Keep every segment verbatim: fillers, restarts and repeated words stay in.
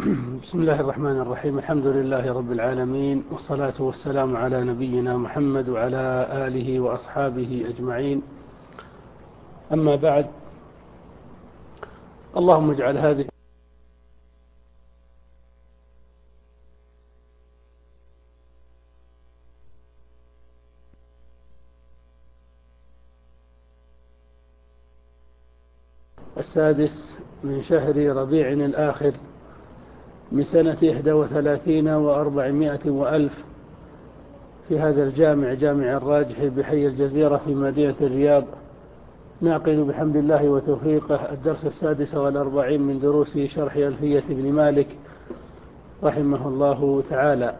بسم الله الرحمن الرحيم. الحمد لله رب العالمين، والصلاة والسلام على نبينا محمد وعلى آله وأصحابه أجمعين. أما بعد، اللهم اجعل هذه السادس من شهر ربيع الآخر من سنة إحدى وثلاثين وأربعمائة وألف في هذا الجامع، جامع الراجح بحي الجزيرة في مدينة الرياض، نعقد بحمد الله وتوفيقه الدرس السادس والأربعين من دروس شرح ألفية ابن مالك رحمه الله تعالى.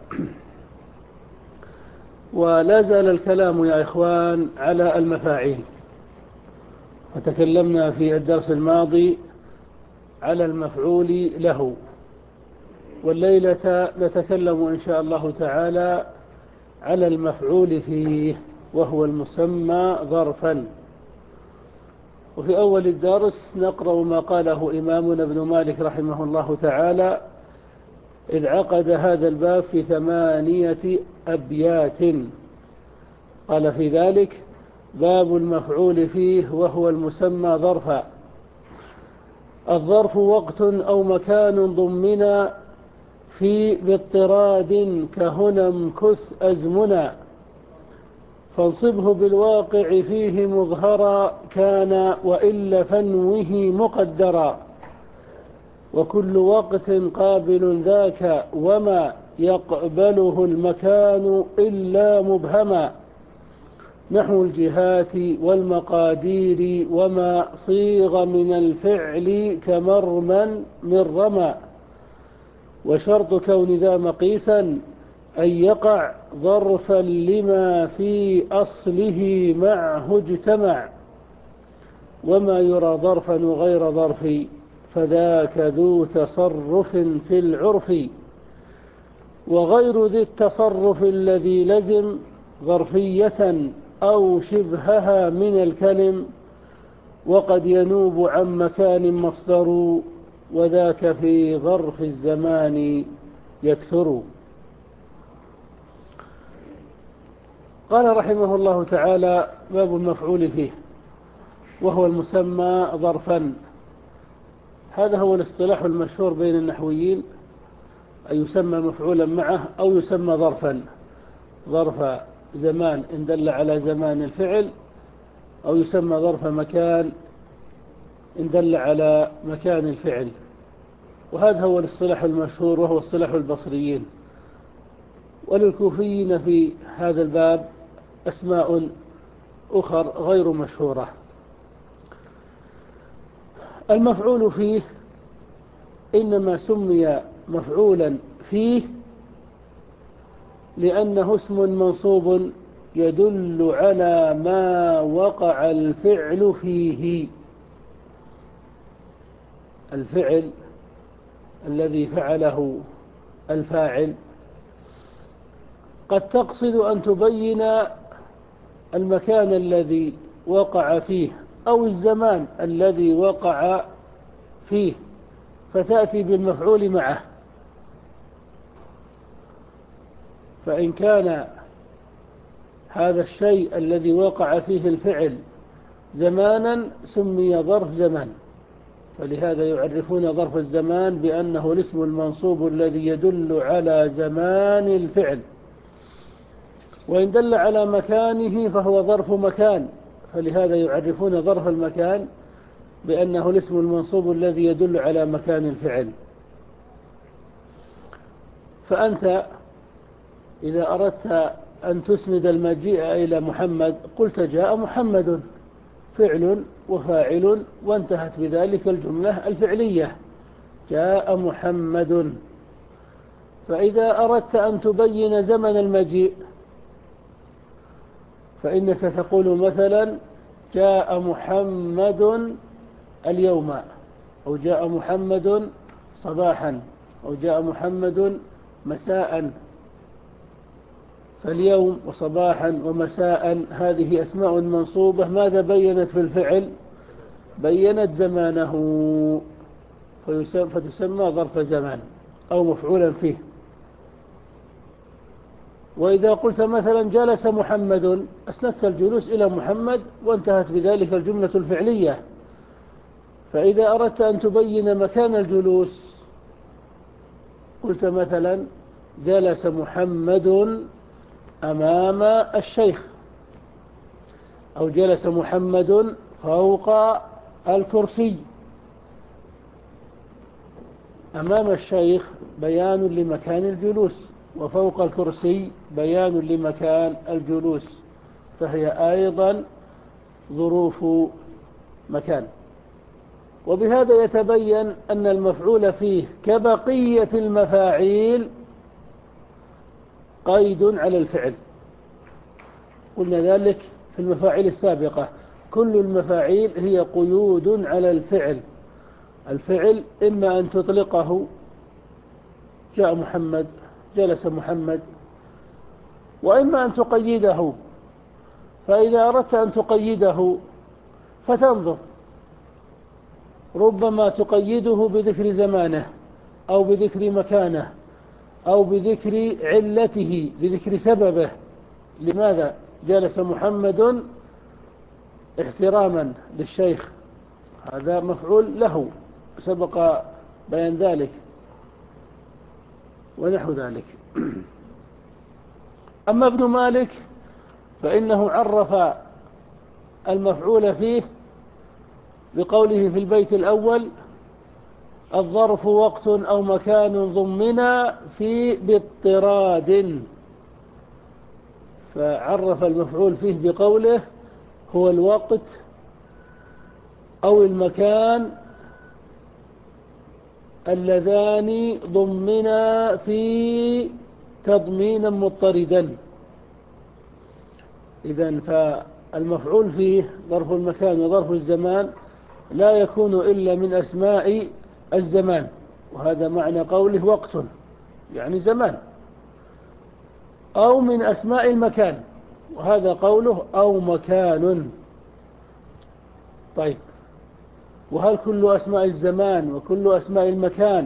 ولا زال الكلام يا إخوان على المفاعيل، وتكلمنا في الدرس الماضي على المفعول له، والليلة نتكلم إن شاء الله تعالى على المفعول فيه، وهو المسمى ظرفا. وفي أول الدرس نقرأ ما قاله إمامنا ابن مالك رحمه الله تعالى، إذ عقد هذا الباب في ثمانية أبيات. قال في ذلك: باب المفعول فيه وهو المسمى ظرفا. الظرف وقت أو مكان ضمنا في باضطراد كهنا امكث أزمنا، فانصبه بالواقع فيه مظهرا كان، وإلا فنوه مقدرا. وكل وقت قابل ذاك وما يقبله المكان إلا مبهما، نحو الجهات والمقادير وما صيغ من الفعل كمرما من رمى. وشرط كون ذا مقيسا أن يقع ظرفا لما في أصله معه اجتمع، وما يرى ظرفا وغير ظرف فذاك ذو تصرف في العرف. وغير ذي التصرف الذي لزم ظرفية أو شبهها من الكلم، وقد ينوب عن مكان مصدر، وذاك في ظرف الزمان يكثر. قال رحمه الله تعالى: باب المفعول فيه وهو المسمى ظرفا. هذا هو الاصطلاح المشهور بين النحويين، أن يسمى مفعولا معه أو يسمى ظرفا. ظرف زمان إن دل على زمان الفعل، أو يسمى ظرف مكان إن دل على مكان الفعل. وهذا هو الاصطلاح المشهور، وهو اصطلاح البصريين. وللكوفيين في هذا الباب أسماء أخر غير مشهورة. المفعول فيه إنما سمي مفعولا فيه لأنه اسم منصوب يدل على ما وقع الفعل فيه. الفعل الذي فعله الفاعل قد تقصد أن تبين المكان الذي وقع فيه أو الزمان الذي وقع فيه، فتأتي بالمفعول معه. فإن كان هذا الشيء الذي وقع فيه الفعل زمانا سمي ظرف زمان، فلهذا يعرفون ظرف الزمان بأنه الاسم المنصوب الذي يدل على زمان الفعل. وإن دل على مكانه فهو ظرف مكان، فلهذا يعرفون ظرف المكان بأنه الاسم المنصوب الذي يدل على مكان الفعل. فأنت إذا أردت أن تسند المجيء إلى محمد قلت: جاء محمد، فعل وفاعل، وانتهت بذلك الجملة الفعلية، جاء محمد. فإذا أردت أن تبين زمن المجيء فإنك تقول مثلا: جاء محمد اليوم، أو جاء محمد صباحا، أو جاء محمد مساء. فاليوم وصباحا ومساء هذه أسماء منصوبة، ماذا بينت في الفعل؟ بينت زمانه، فتسمى ظرف زمان. أو مفعولا فيه. وإذا قلت مثلا جلس محمد أسندت الجلوس إلى محمد وانتهت بذلك الجملة الفعلية. فإذا أردت أن تبين مكان الجلوس قلت مثلا جلس محمد أمام الشيخ، أو جلس محمد فوق الكرسي. أمام الشيخ بيان لمكان الجلوس، وفوق الكرسي بيان لمكان الجلوس، فهي أيضا ظروف مكان. وبهذا يتبين أن المفعول فيه كبقية المفاعيل قيد على الفعل. قلنا ذلك في المفاعيل السابقة، كل المفاعيل هي قيود على الفعل. الفعل إما أن تطلقه جاء محمد، جلس محمد، وإما أن تقيده. فإذا أردت أن تقيده فتنظر، ربما تقيده بذكر زمانه أو بذكر مكانه أو بذكر علته، بذكر سببه. لماذا جلس محمد؟ احتراما للشيخ، هذا مفعول له سبق بيان ذلك، ونحو ذلك. أما ابن مالك فإنه عرف المفعول فيه بقوله في البيت الأول: الظرف وقت أو مكان ضمنا في باضطراد. فعرف المفعول فيه بقوله هو الوقت أو المكان اللذان ضمنا في تضمينا مضطردا. إذن فالمفعول فيه ظرف المكان وظرف الزمان لا يكون إلا من أسماء الزمان، وهذا معنى قوله وقت يعني زمان، أو من أسماء المكان، وهذا قوله أو مكان. طيب، وهل كل أسماء الزمان وكل أسماء المكان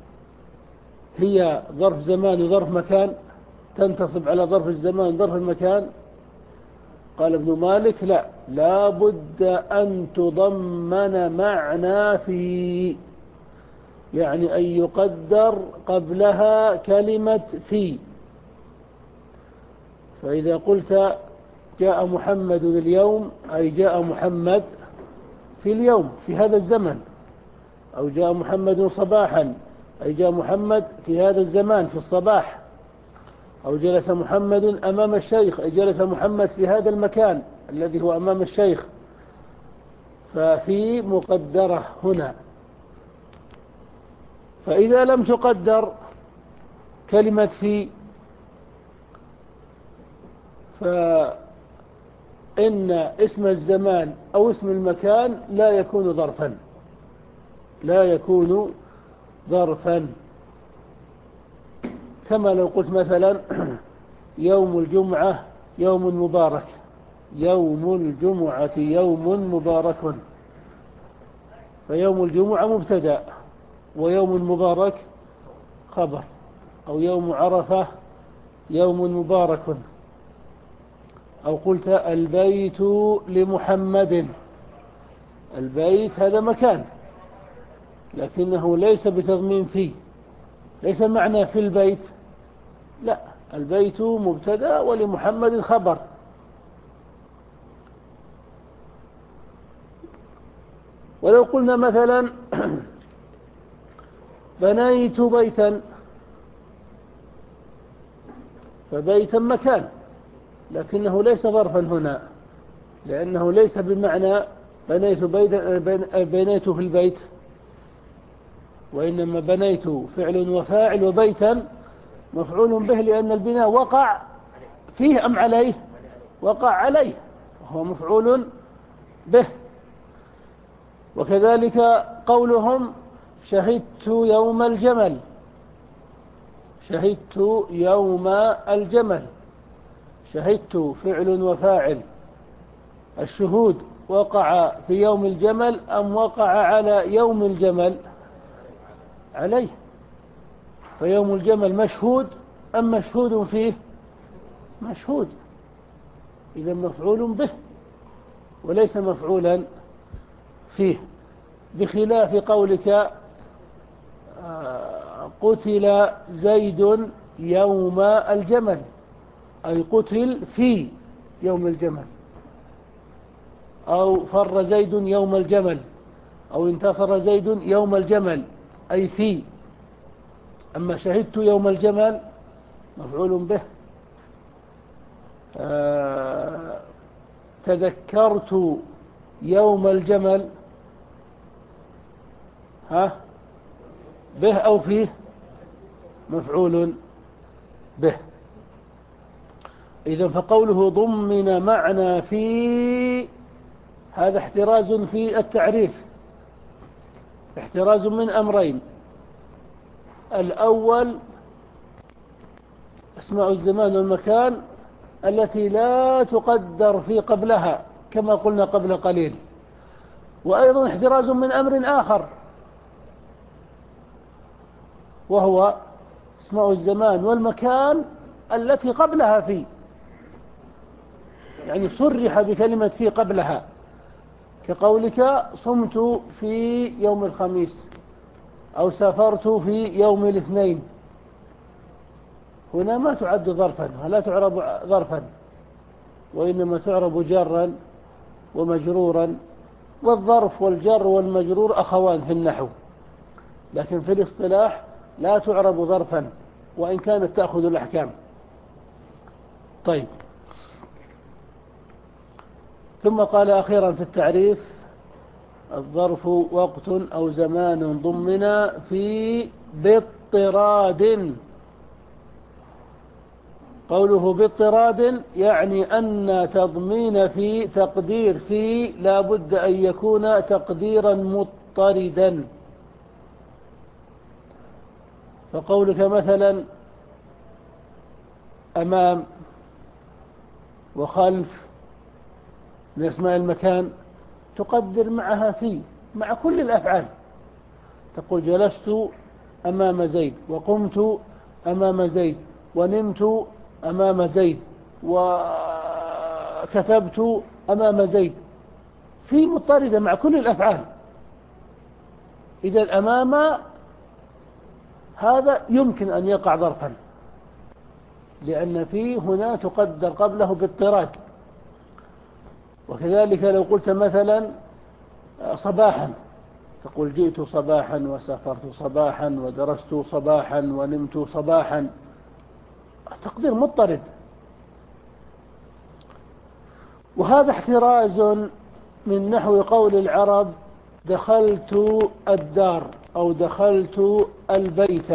هي ظرف زمان وظرف مكان، تنتصب على ظرف الزمان وظرف المكان؟ قال ابن مالك: لا، لا بد أن تضمن معنى في، يعني أن يقدر قبلها كلمة في. فإذا قلت جاء محمد اليوم، أي جاء محمد في اليوم في هذا الزمن، أو جاء محمد صباحا، أي جاء محمد في هذا الزمان في الصباح، أو جلس محمد أمام الشيخ، أي جلس محمد في هذا المكان الذي هو أمام الشيخ. ففي مقدرة هنا. فإذا لم تقدر كلمة في فإن اسم الزمان أو اسم المكان لا يكون ظرفا، لا يكون ظرفا. كما لو قلت مثلا يوم الجمعة يوم مبارك، يوم الجمعة يوم مبارك، فيوم الجمعة مبتدأ ويوم مبارك خبر. أو يوم عرفة يوم مبارك. أو قلت البيت لمحمد، البيت هذا مكان لكنه ليس بتضمين فيه، ليس معنى في البيت، لا، البيت مبتدأ ولمحمد خبر. ولو قلنا مثلا بنيت بيتا، فبيتا مكان لكنه ليس ظرفا هنا، لأنه ليس بمعنى بنيت بيتا بنيت في البيت، وإنما بنيت فعل وفاعل، وبيتا مفعول به، لأن البناء وقع فيه أم عليه؟ وقع عليه، وهو مفعول به. وكذلك قولهم شهدت يوم الجمل، شهدت يوم الجمل، شهدت فعل وفاعل، الشهود وقع في يوم الجمل أم وقع على يوم الجمل؟ عليه. فيوم الجمل مشهود أم مشهود فيه؟ مشهود، إذا مفعول به وليس مفعولا فيه، بخلاف قولك قتل زيد يوم الجمل، أي قتل في يوم الجمل، أو فر زيد يوم الجمل، أو انتصر زيد يوم الجمل، أي في. أما شهدت يوم الجمل مفعول به. آه تذكرت يوم الجمل، ها به أو فيه؟ مفعول به. إذن فقوله ضمن معنى في، هذا احتراز في التعريف، احتراز من أمرين: الأول اسماء الزمان والمكان التي لا تقدر في قبلها كما قلنا قبل قليل، وأيضا احتراز من أمر آخر وهو اسماء الزمان والمكان التي قبلها في، يعني صرح بكلمة في قبلها، كقولك صمت في يوم الخميس أو سافرت في يوم الاثنين. هنا ما تعد ظرفا ولا تعرب ظرفا، وإنما تعرب جرا ومجرورا، والظرف والجر والمجرور أخوان في النحو، لكن في الاصطلاح لا تعرب ظرفا وإن كانت تأخذ الأحكام. طيب، ثم قال أخيرا في التعريف: الظرف وقت أو زمان ضمن في باضطراد. قوله باضطراد يعني أن تضمين في تقدير في لا بد أن يكون تقديرا مضطردا. فقولك مثلا أمام وخلف من أسماء المكان تقدر معها في مع كل الأفعال، تقول جلست أمام زيد، وقمت أمام زيد، ونمت أمام زيد، وكتبت أمام زيد، في مضطردة مع كل الأفعال. إذا الأمام هذا يمكن أن يقع ظرفا، لأن في هنا تقدر قبله باضطراد. وكذلك لو قلت مثلا صباحا، تقول جئت صباحا وسافرت صباحا ودرست صباحا ونمت صباحا، تقدير مضطرد. وهذا احتراز من نحو قول العرب دخلت الدار، أو دخلت البيت،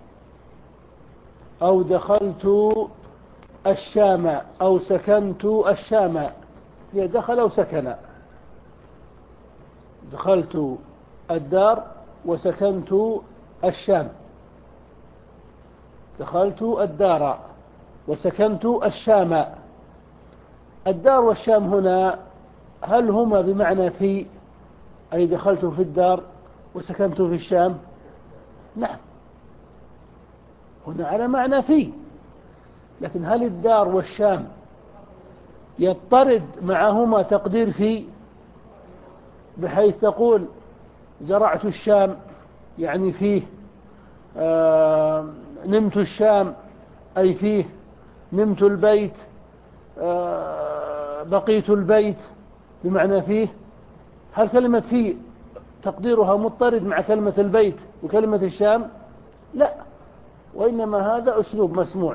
أو دخلت الشام، أو سكنت الشام. هي دخل أو سكن. دخلت الدار وسكنت الشام، دخلت الدار وسكنت الشام. الدار والشام هنا هل هما بمعنى في، أي دخلت في الدار وسكنت في الشام؟ نعم، هنا على معنى في. لكن هل الدار والشام يضطرد معهما تقدير في، بحيث تقول زرعت الشام يعني فيه، آه نمت الشام أي فيه، نمت البيت، آه بقيت البيت بمعنى فيه؟ هل كلمة فيه تقديرها مضطرد مع كلمة البيت وكلمة الشام؟ لا، وإنما هذا أسلوب مسموع.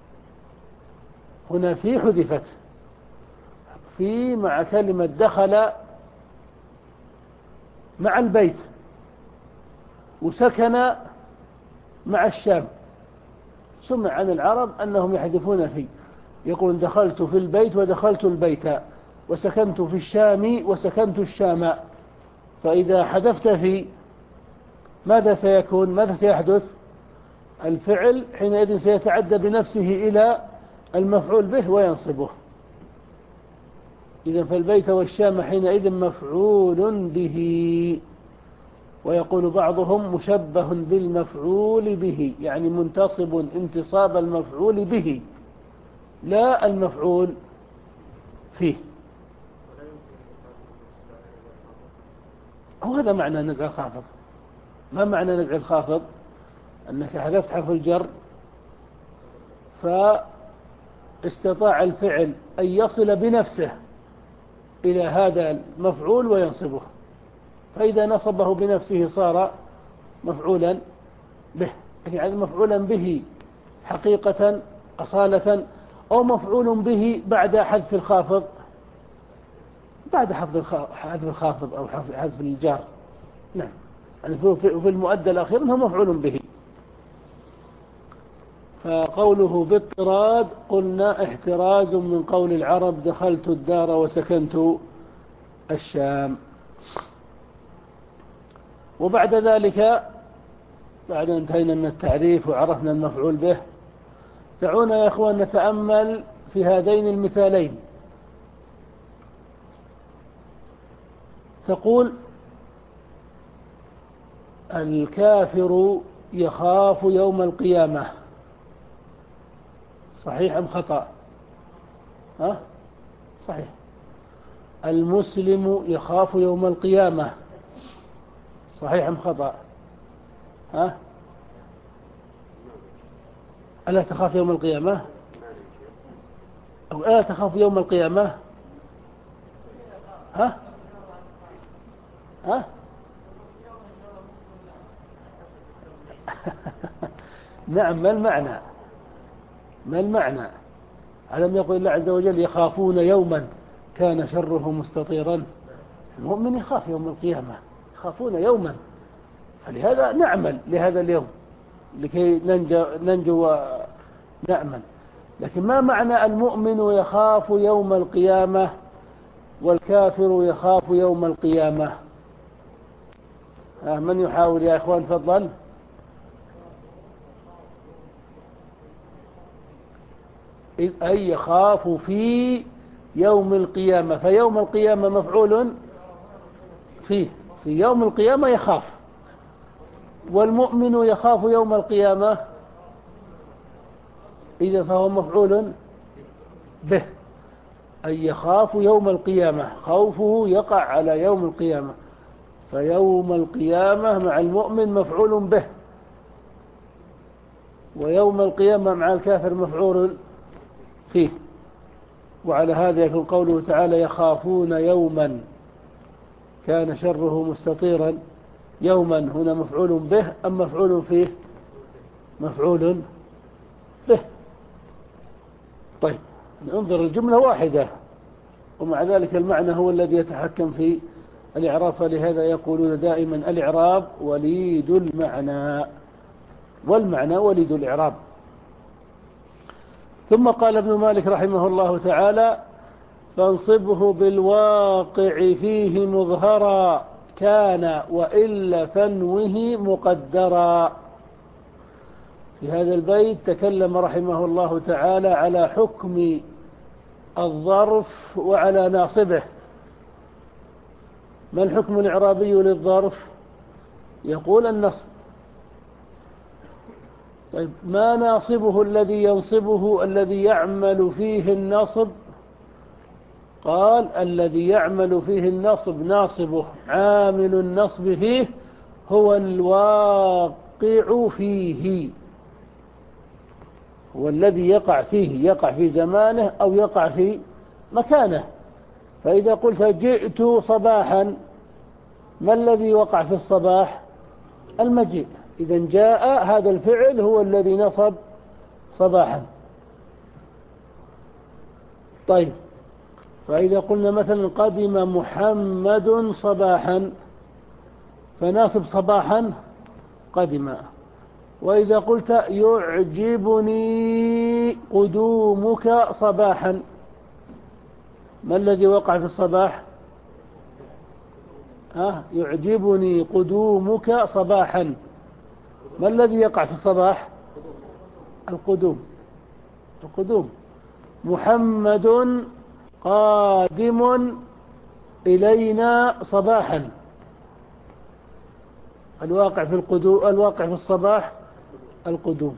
هنا في حذفت، في مع كلمة دخل مع البيت، وسكن مع الشام. سمع عن العرب أنهم يحذفون في، يقول دخلت في البيت ودخلت البيت، وسكنت في الشام وسكنت الشام. فإذا حذفت في ماذا سيكون؟ ماذا سيحدث؟ الفعل حينئذ سيتعدى بنفسه إلى المفعول به وينصبه. إذن فالبيت والشام حينئذ مفعول به. ويقول بعضهم مشبه بالمفعول به، يعني منتصب انتصاب المفعول به لا المفعول فيه. وهذا معنى نزع الخافض. ما معنى نزع الخافض؟ أنك حذفت حرف الجر فاستطاع الفعل أن يصل بنفسه إلى هذا المفعول وينصبه، فإذا نصبه بنفسه صار مفعولا به، يعني مفعولا به حقيقة أصالة، أو مفعول به بعد حذف الخافض، بعد حذف الخافض أو حذف الجار. نعم، يعني في المؤدى الأخير أنه مفعول به. فقوله باضطراد قلنا احتراز من قول العرب دخلت الدار وسكنت الشام. وبعد ذلك، بعد انتهينا من التعريف وعرفنا المفعول به، دعونا يا أخوان نتأمل في هذين المثالين. تقول الكافر يخاف يوم القيامة، صحيح أم خطأ؟ ها؟ صحيح. المسلم يخاف يوم القيامة، صحيح أم خطأ؟ ها؟ ألا تخاف يوم القيامة؟ أو ألا تخاف يوم القيامة؟ ها؟ ها؟ نعم، ما المعنى؟ ما المعنى؟ ألم يقل الله عز وجل يخافون يوما كان شره مستطيرا؟ المؤمن يخاف يوم القيامة، يخافون يوما، فلهذا نعمل لهذا اليوم لكي ننجو, ننجو ونأمن. لكن ما معنى المؤمن يخاف يوم القيامة والكافر يخاف يوم القيامة؟ من يحاول يا إخوان؟ تفضل. أي يخاف في يوم القيامة، فيوم القيامة مفعول فيه، في يوم القيامة يخاف. والمؤمن يخاف يوم القيامة، إذا فهو مفعول به، أي يخاف يوم القيامة، خوفه يقع على يوم القيامة، فيوم القيامة مع المؤمن مفعول به، ويوم القيامة مع الكافر مفعول فيه. وعلى هذا يكون قوله تعالى يخافون يوما كان شره مستطيرا، يوما هنا مفعول به أم مفعول فيه؟ مفعول به. طيب، ننظر الجملة واحدة ومع ذلك المعنى هو الذي يتحكم في الإعراب، فلهذا يقولون دائما الإعراب وليد المعنى، والمعنى وليد الإعراب. ثم قال ابن مالك رحمه الله تعالى فانصبه بالواقع فيه مظهرا كان وإلا فنوه مقدرا. في هذا البيت تكلم رحمه الله تعالى على حكم الظرف وعلى ناصبه. ما الحكم الإعرابي للظرف؟ يقول النصب. طيب، ما ناصبه الذي ينصبه الذي يعمل فيه النصب؟ قال الذي يعمل فيه النصب ناصبه عامل النصب فيه هو الواقع فيه، هو الذي يقع فيه، يقع في زمانه أو يقع في مكانه. فإذا قلت جئت صباحا، ما الذي وقع في الصباح؟ المجيء. إذا جاء هذا الفعل هو الذي نصب صباحا. طيب، فإذا قلنا مثلا قدم محمد صباحا، فناصب صباحا قدم. وإذا قلت يعجبني قدومك صباحا، ما الذي وقع في الصباح؟ ها، يعجبني قدومك صباحا، ما الذي يقع في الصباح؟ القدوم. القدوم. محمد قادم إلينا صباحا، الواقع في القدوم، الواقع في الصباح القدوم.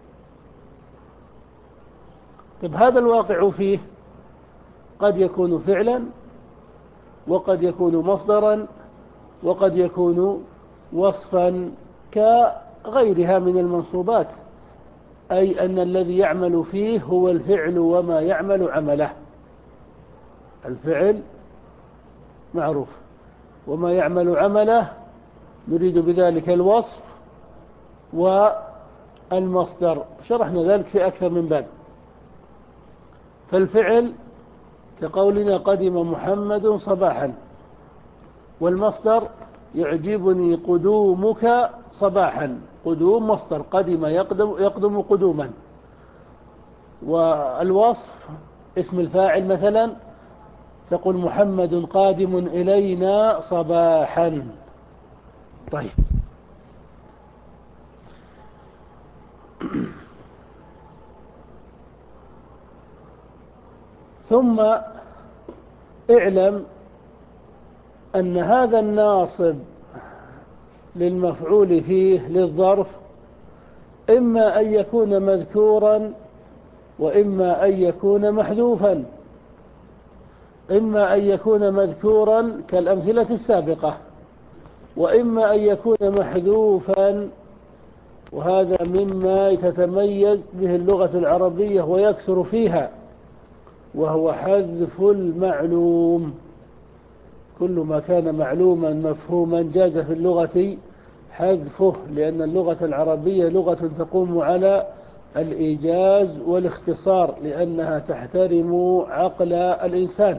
طيب هذا الواقع فيه قد يكون فعلا، وقد يكون مصدرا، وقد يكون وصفا كغيرها من المنصوبات، أي أن الذي يعمل فيه هو الفعل وما يعمل عمله. الفعل معروف، وما يعمل عمله نريد بذلك الوصف والمصدر، شرحنا ذلك في أكثر من باب. فالفعل كقولنا قدم محمد صباحا، والمصدر يعجبني قدومك صباحا. قدوم مصدر، قدم يقدم, يقدم قدوما. والوصف اسم الفاعل مثلا تقول محمد قادم إلينا صباحا. طيب ثم اعلم أن هذا الناصب للمفعول فيه للظرف إما أن يكون مذكورا، وإما أن يكون محذوفا. إما أن يكون مذكورا كالأمثلة السابقة، وإما أن يكون محذوفا، وهذا مما تتميز به اللغة العربية ويكثر فيها، وهو حذف المعلوم. كل ما كان معلوما مفهوما جاز في اللغة حذفه، لأن اللغة العربية لغة تقوم على الإيجاز والاختصار، لأنها تحترم عقل الإنسان.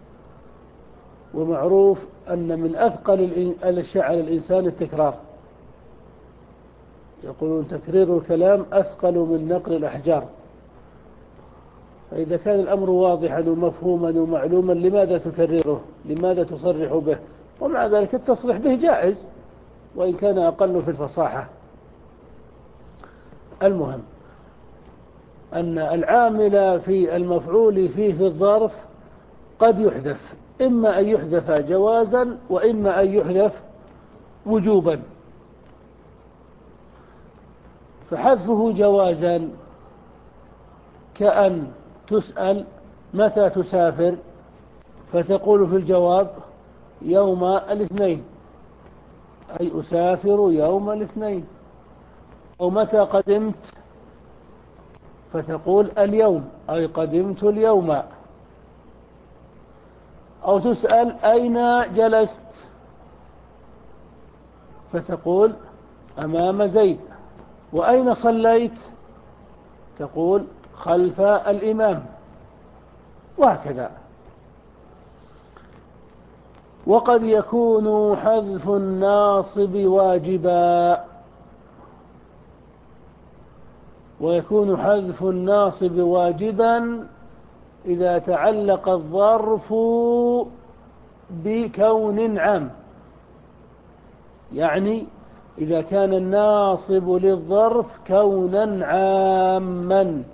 ومعروف أن من أثقل الأشياء على الإنسان التكرار، يقولون تكرير الكلام أثقل من نقل الأحجار. فإذا كان الأمر واضحا ومفهوما ومعلوما لماذا تكرره؟ لماذا تصرح به؟ ومع ذلك التصريح به جائز وإن كان أقل في الفصاحة. المهم أن العامل في المفعول فيه في الظرف قد يحذف، إما أن يحذف جوازا، وإما أن يحذف وجوبا. فحذفه جوازا كأن تسأل متى تسافر، فتقول في الجواب يوم الاثنين، أي أسافر يوم الاثنين. أو متى قدمت، فتقول اليوم، أي قدمت اليوم. أو تسأل أين جلست، فتقول أمام زيد. وأين صليت، تقول خلف الإمام، وهكذا. وقد يكون حذف الناصب واجبا، ويكون حذف الناصب واجبا إذا تعلق الظرف بكون عام، يعني إذا كان الناصب للظرف كونا عاما.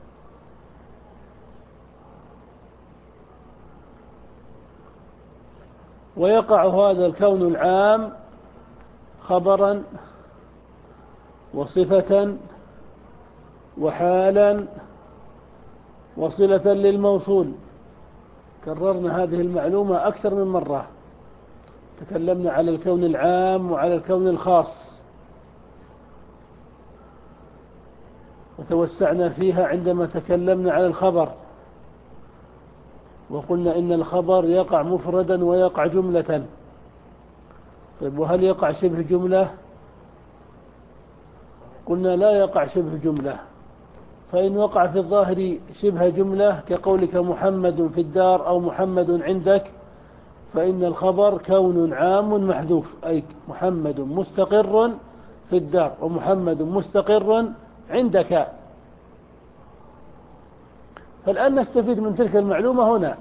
ويقع هذا الكون العام خبرا وصفة وحالا وصلة للموصول. كررنا هذه المعلومة أكثر من مرة، تكلمنا على الكون العام وعلى الكون الخاص، وتوسعنا فيها عندما تكلمنا على الخبر، وقلنا إن الخبر يقع مفردا ويقع جملة. طيب وهل يقع شبه جملة؟ قلنا لا يقع شبه جملة. فإن وقع في الظاهر شبه جملة كقولك محمد في الدار أو محمد عندك، فإن الخبر كون عام محذوف، أي محمد مستقر في الدار ومحمد مستقر عندك. فالآن نستفيد من تلك المعلومة هنا.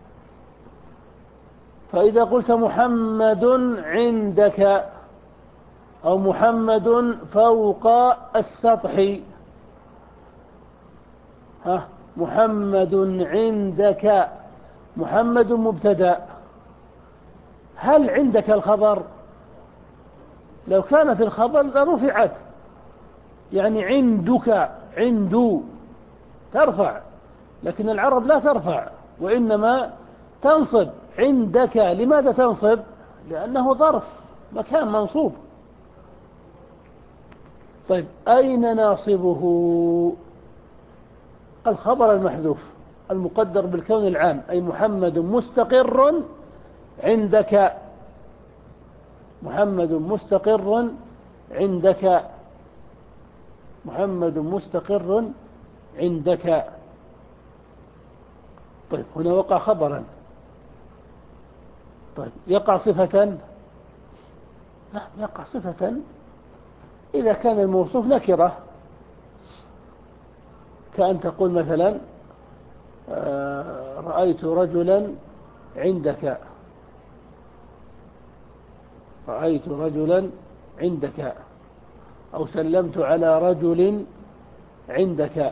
فإذا قلت محمد عندك أو محمد فوق السطح، ها محمد عندك، محمد مبتدأ، هل عندك الخبر؟ لو كانت الخبر لرفعت، يعني عندك، عندو ترفع، لكن العرب لا ترفع وإنما تنصب. عندك لماذا تنصب؟ لأنه ظرف مكان منصوب. طيب أين ناصبه؟ الخبر المحذوف المقدر بالكون العام، أي محمد مستقر عندك، محمد مستقر عندك، محمد مستقر عندك. طيب هنا وقع خبرا. طيب يقع صفة؟ لا، يقع صفة إذا كان الموصوف نكرة، كأن تقول مثلا رأيت رجلا عندك، رأيت رجلا عندك، أو سلمت على رجل عندك.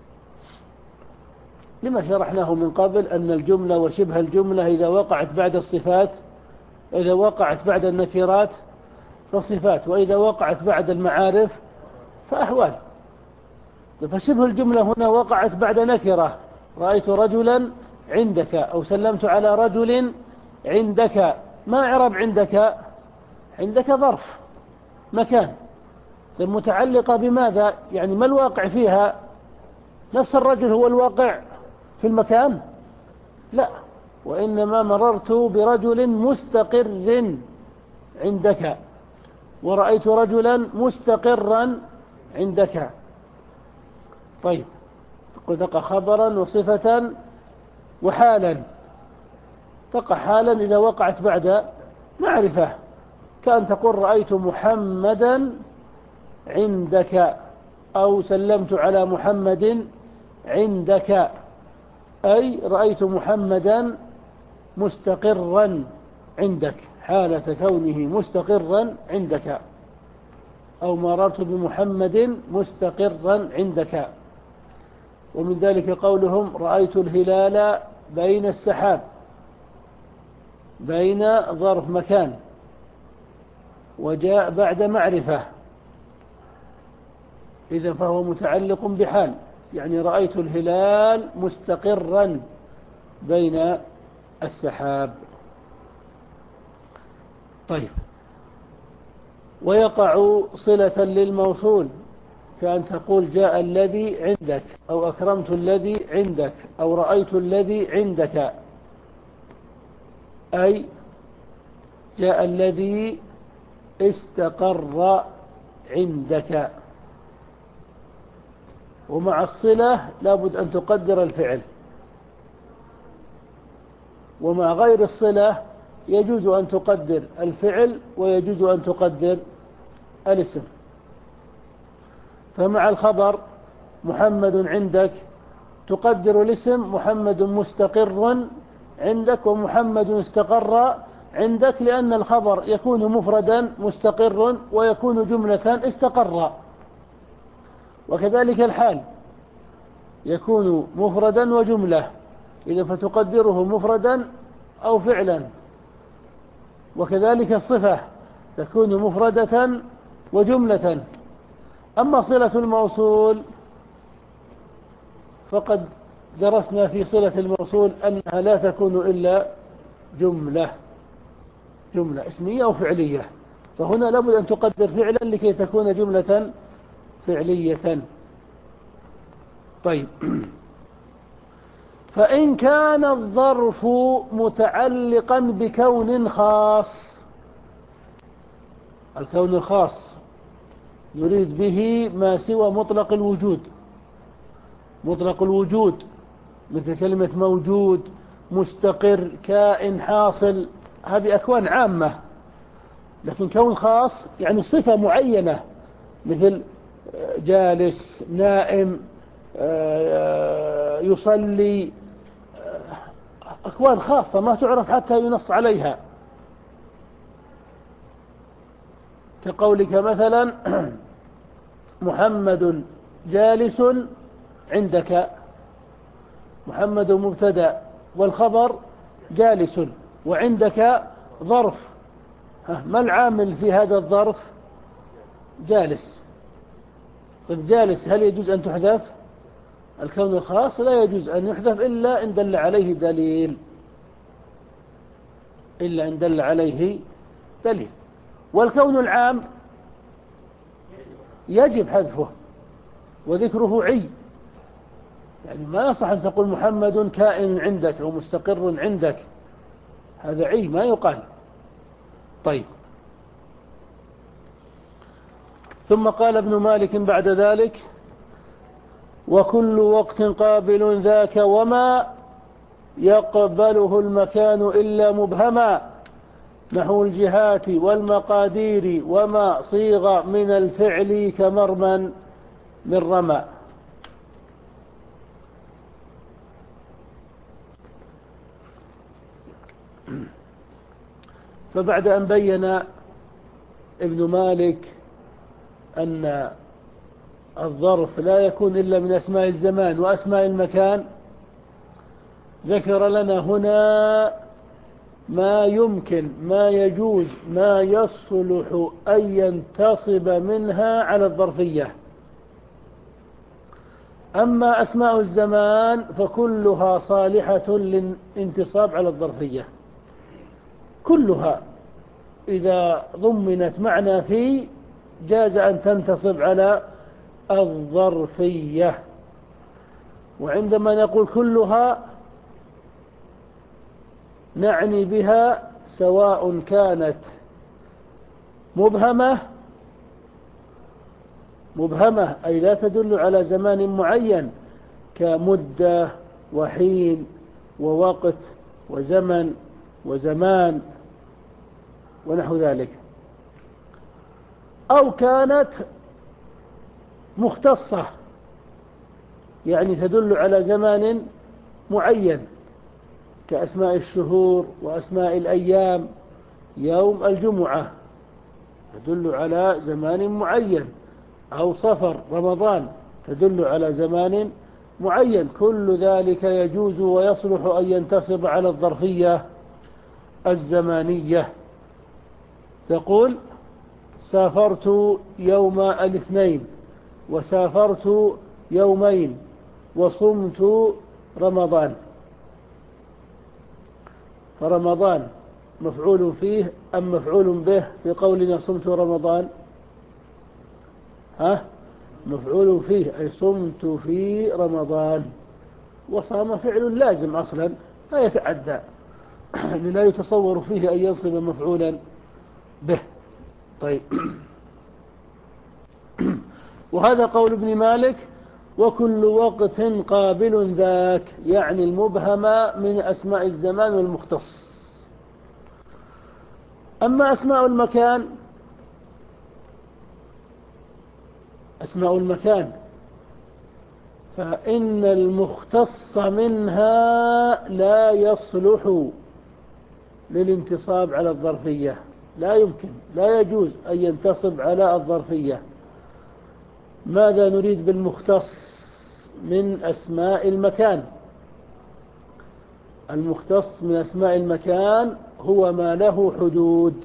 لما شرحناه من قبل أن الجملة وشبه الجملة إذا وقعت بعد الصفات، إذا وقعت بعد النكرات فصفات، وإذا وقعت بعد المعارف فأحوال. فشبه الجملة هنا وقعت بعد نكرة، رأيت رجلا عندك أو سلمت على رجل عندك. ما إعراب عندك؟ عندك ظرف مكان، متعلقة بماذا؟ يعني ما الواقع فيها؟ نفس الرجل هو الواقع في المكان؟ لا، وإنما مررت برجل مستقر عندك، ورأيت رجلا مستقرا عندك. طيب تقول تقع خبرا وصفة وحالا. تقع حالا إذا وقعت بعد معرفة، كأن تقول رأيت محمدا عندك أو سلمت على محمد عندك، أي رأيت محمدا مستقرا عندك حالة كونه مستقرا عندك، أو مررت بمحمد مستقرا عندك. ومن ذلك قولهم رأيت الهلال بين السحاب، بين ظرف مكان وجاء بعد معرفة، إذا فهو متعلق بحال، يعني رأيت الهلال مستقرا بين السحاب. طيب ويقع صلة للموصول، كأن تقول جاء الذي عندك، أو أكرمت الذي عندك، أو رأيت الذي عندك، أي جاء الذي استقر عندك. ومع الصلة لابد أن تقدر الفعل، ومع غير الصلة يجوز أن تقدر الفعل ويجوز أن تقدر الاسم. فمع الخبر محمد عندك تقدر الاسم محمد مستقر عندك، ومحمد استقر عندك، لأن الخبر يكون مفردا مستقر ويكون جملة استقر. وكذلك الحال يكون مفردا وجملة، إذا فتقدره مفردا أو فعلا. وكذلك الصفة تكون مفردة وجملة. أما صلة الموصول فقد درسنا في صلة الموصول أنها لا تكون إلا جملة، جملة اسمية أو فعلية، فهنا لابد أن تقدر فعلا لكي تكون جملة فعلية. طيب فإن كان الظرف متعلقا بكون خاص، الكون الخاص يريد به ما سوى مطلق الوجود، مطلق الوجود مثل كلمة موجود، مستقر، كائن، حاصل، هذه أكوان عامة. لكن كون خاص يعني صفة معينة، مثل جالس، نائم، يصلي، أكوان خاصة ما تعرف حتى ينص عليها. كقولك مثلا محمد جالس عندك، محمد مبتدأ والخبر جالس، وعندك ظرف. ما العامل في هذا الظرف؟ جالس. طيب جالس هل يجوز أن تحذف؟ الكون الخاص لا يجوز أن يحذف إلا إن دل عليه دليل، إلا إن دل عليه دليل. والكون العام يجب حذفه وذكره عي، يعني ما يصح أن تقول محمد كائن عندك أو مستقر عندك، هذا عي ما يقال. طيب، ثم قال ابن مالك بعد ذلك: وكل وقت قابل ذاك وما يقبله المكان إلا مبهما، نحو الجهات والمقادير وما صيغ من الفعل كمرمى من رمى. فبعد أن بين ابن مالك أن الظرف لا يكون إلا من أسماء الزمان وأسماء المكان، ذكر لنا هنا ما يمكن، ما يجوز، ما يصلح أن ينتصب منها على الظرفية. أما أسماء الزمان فكلها صالحة للانتصاب على الظرفية، كلها إذا ضمنت معنى في جاز أن تنتصب على الظرفية. وعندما نقول كلها نعني بها سواء كانت مبهمة، مبهمة أي لا تدل على زمان معين كمدة وحين ووقت وزمن وزمان ونحو ذلك، أو كانت مختصة يعني تدل على زمان معين كأسماء الشهور وأسماء الأيام. يوم الجمعة تدل على زمان معين، أو صفر رمضان تدل على زمان معين، كل ذلك يجوز ويصلح أن ينتصب على الظرفية الزمانية. تقول سافرت يوم الاثنين، وسافرت يومين، وصمت رمضان. فرمضان مفعول فيه أم مفعول به في قولنا صمت رمضان؟ ها؟ مفعول فيه، أي صمت في رمضان. وصام فعل لازم أصلا لا يتعدى، لا يتصور فيه أن ينصب مفعولا به. طيب، وهذا قول ابن مالك: وكل وقت قابل ذاك، يعني المبهمة من أسماء الزمان والمختص. أما أسماء المكان، أسماء المكان فإن المختص منها لا يصلح للانتصاب على الظرفية، لا يمكن، لا يجوز أن ينتصب على الظرفية. ماذا نريد بالمختص من أسماء المكان؟ المختص من أسماء المكان هو ما له حدود،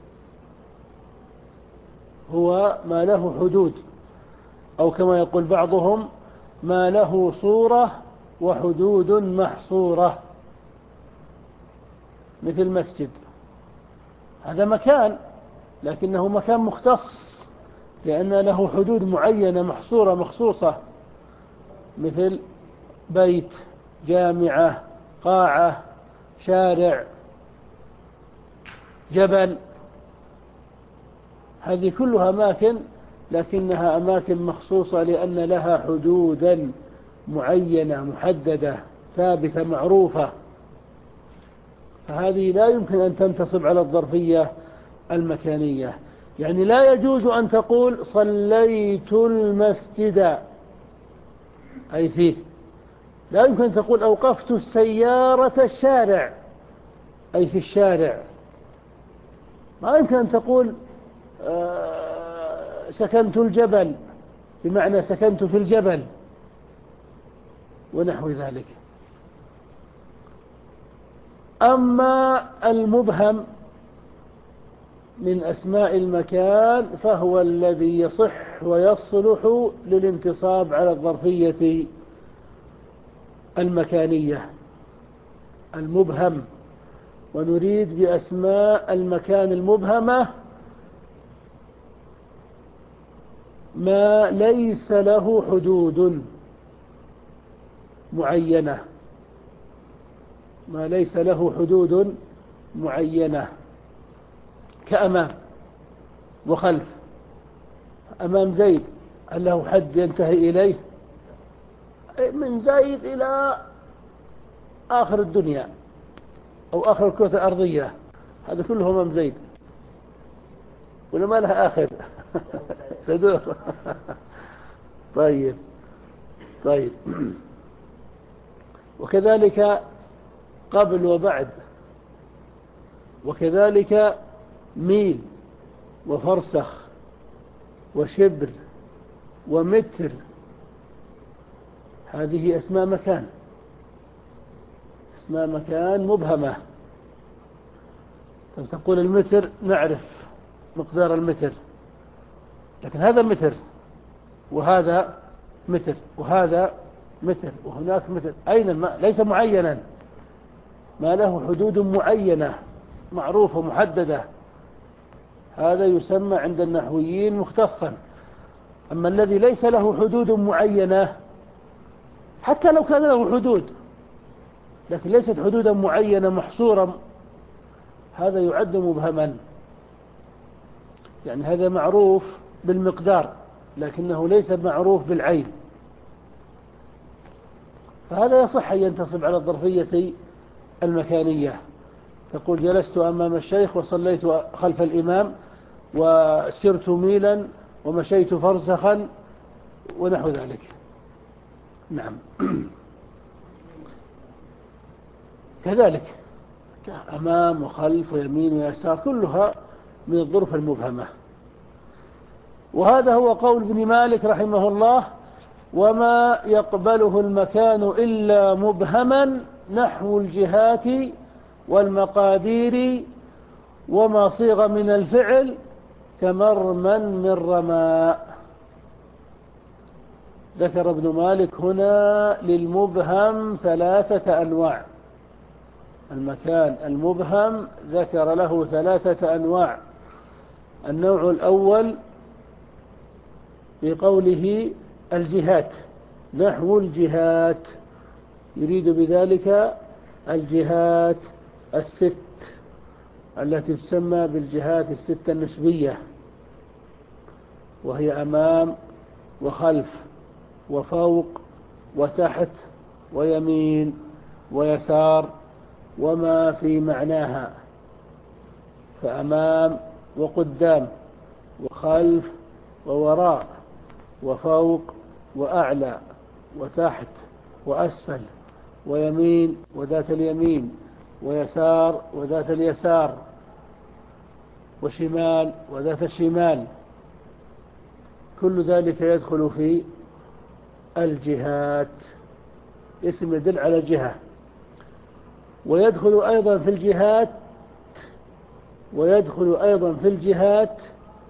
هو ما له حدود، أو كما يقول بعضهم ما له صورة وحدود محصورة، مثل مسجد، هذا مكان لكنه مكان مختص لأن له حدود معينة محصورة مخصوصة، مثل بيت، جامعة، قاعة، شارع، جبل، هذه كلها أماكن لكنها أماكن مخصوصة لأن لها حدودا معينة محددة ثابتة معروفة، فهذه لا يمكن أن تنتصب على الظرفية المكانية. يعني لا يجوز أن تقول صليت المسجد أي فيه، لا يمكن أن تقول أوقفت السيارة الشارع أي في الشارع، ما يمكن أن تقول آه سكنت الجبل بمعنى سكنت في الجبل ونحو ذلك. أما المبهم من أسماء المكان فهو الذي يصح ويصلح للانتصاب على الظرفية المكانية المبهم. ونريد بأسماء المكان المبهمة ما ليس له حدود معينة ما ليس له حدود معينة كأمام وخلف. أمام زيد هل له حد ينتهي إليه؟ من زيد إلى آخر الدنيا أو آخر الكرة الأرضية، هذا كله أمام زيد ولا ما لها آخر؟ تدور. طيب طيب وكذلك قبل وبعد، وكذلك ميل وفرسخ وشبر ومتر، هذه أسماء مكان اسماء مكان مبهمة. تقول المتر نعرف مقدار المتر، لكن هذا متر وهذا متر وهذا متر وهناك متر، أين الماء؟ ليس معينا، ما له حدود معينة معروفة محددة، هذا يسمى عند النحويين مختصا. أما الذي ليس له حدود معينة حتى لو كان له حدود لكن ليست حدودا معينة محصورة، هذا يعد مبهما. يعني هذا معروف بالمقدار لكنه ليس معروف بالعين، فهذا يصح أن ينتصب على الظرفية المكانية. تقول جلست أمام الشيخ وصليت خلف الإمام وسرت ميلا ومشيت فرسخا ونحو ذلك. نعم. كذلك أمام وخلف ويمين ويسار كلها من الظروف المبهمة. وهذا هو قول ابن مالك رحمه الله: وما يقبله المكان إلا مبهما نحو الجهات والمقادير وما صيغ من الفعل كمرما من رماء. ذكر ابن مالك هنا للمبهم ثلاثة أنواع. المكان المبهم ذكر له ثلاثة أنواع. النوع الأول بقوله الجهات، نحو الجهات، يريد بذلك الجهات الست التي تسمى بالجهات الستة النسبية، وهي أمام وخلف وفوق وتحت ويمين ويسار وما في معناها. فأمام وقدام وخلف ووراء وفوق وأعلى وتحت وأسفل ويمين وذات اليمين ويسار وذات اليسار وشمال وذات الشمال، كل ذلك يدخل في الجهات، اسم يدل على جهة. ويدخل أيضا في الجهات ويدخل أيضا في الجهات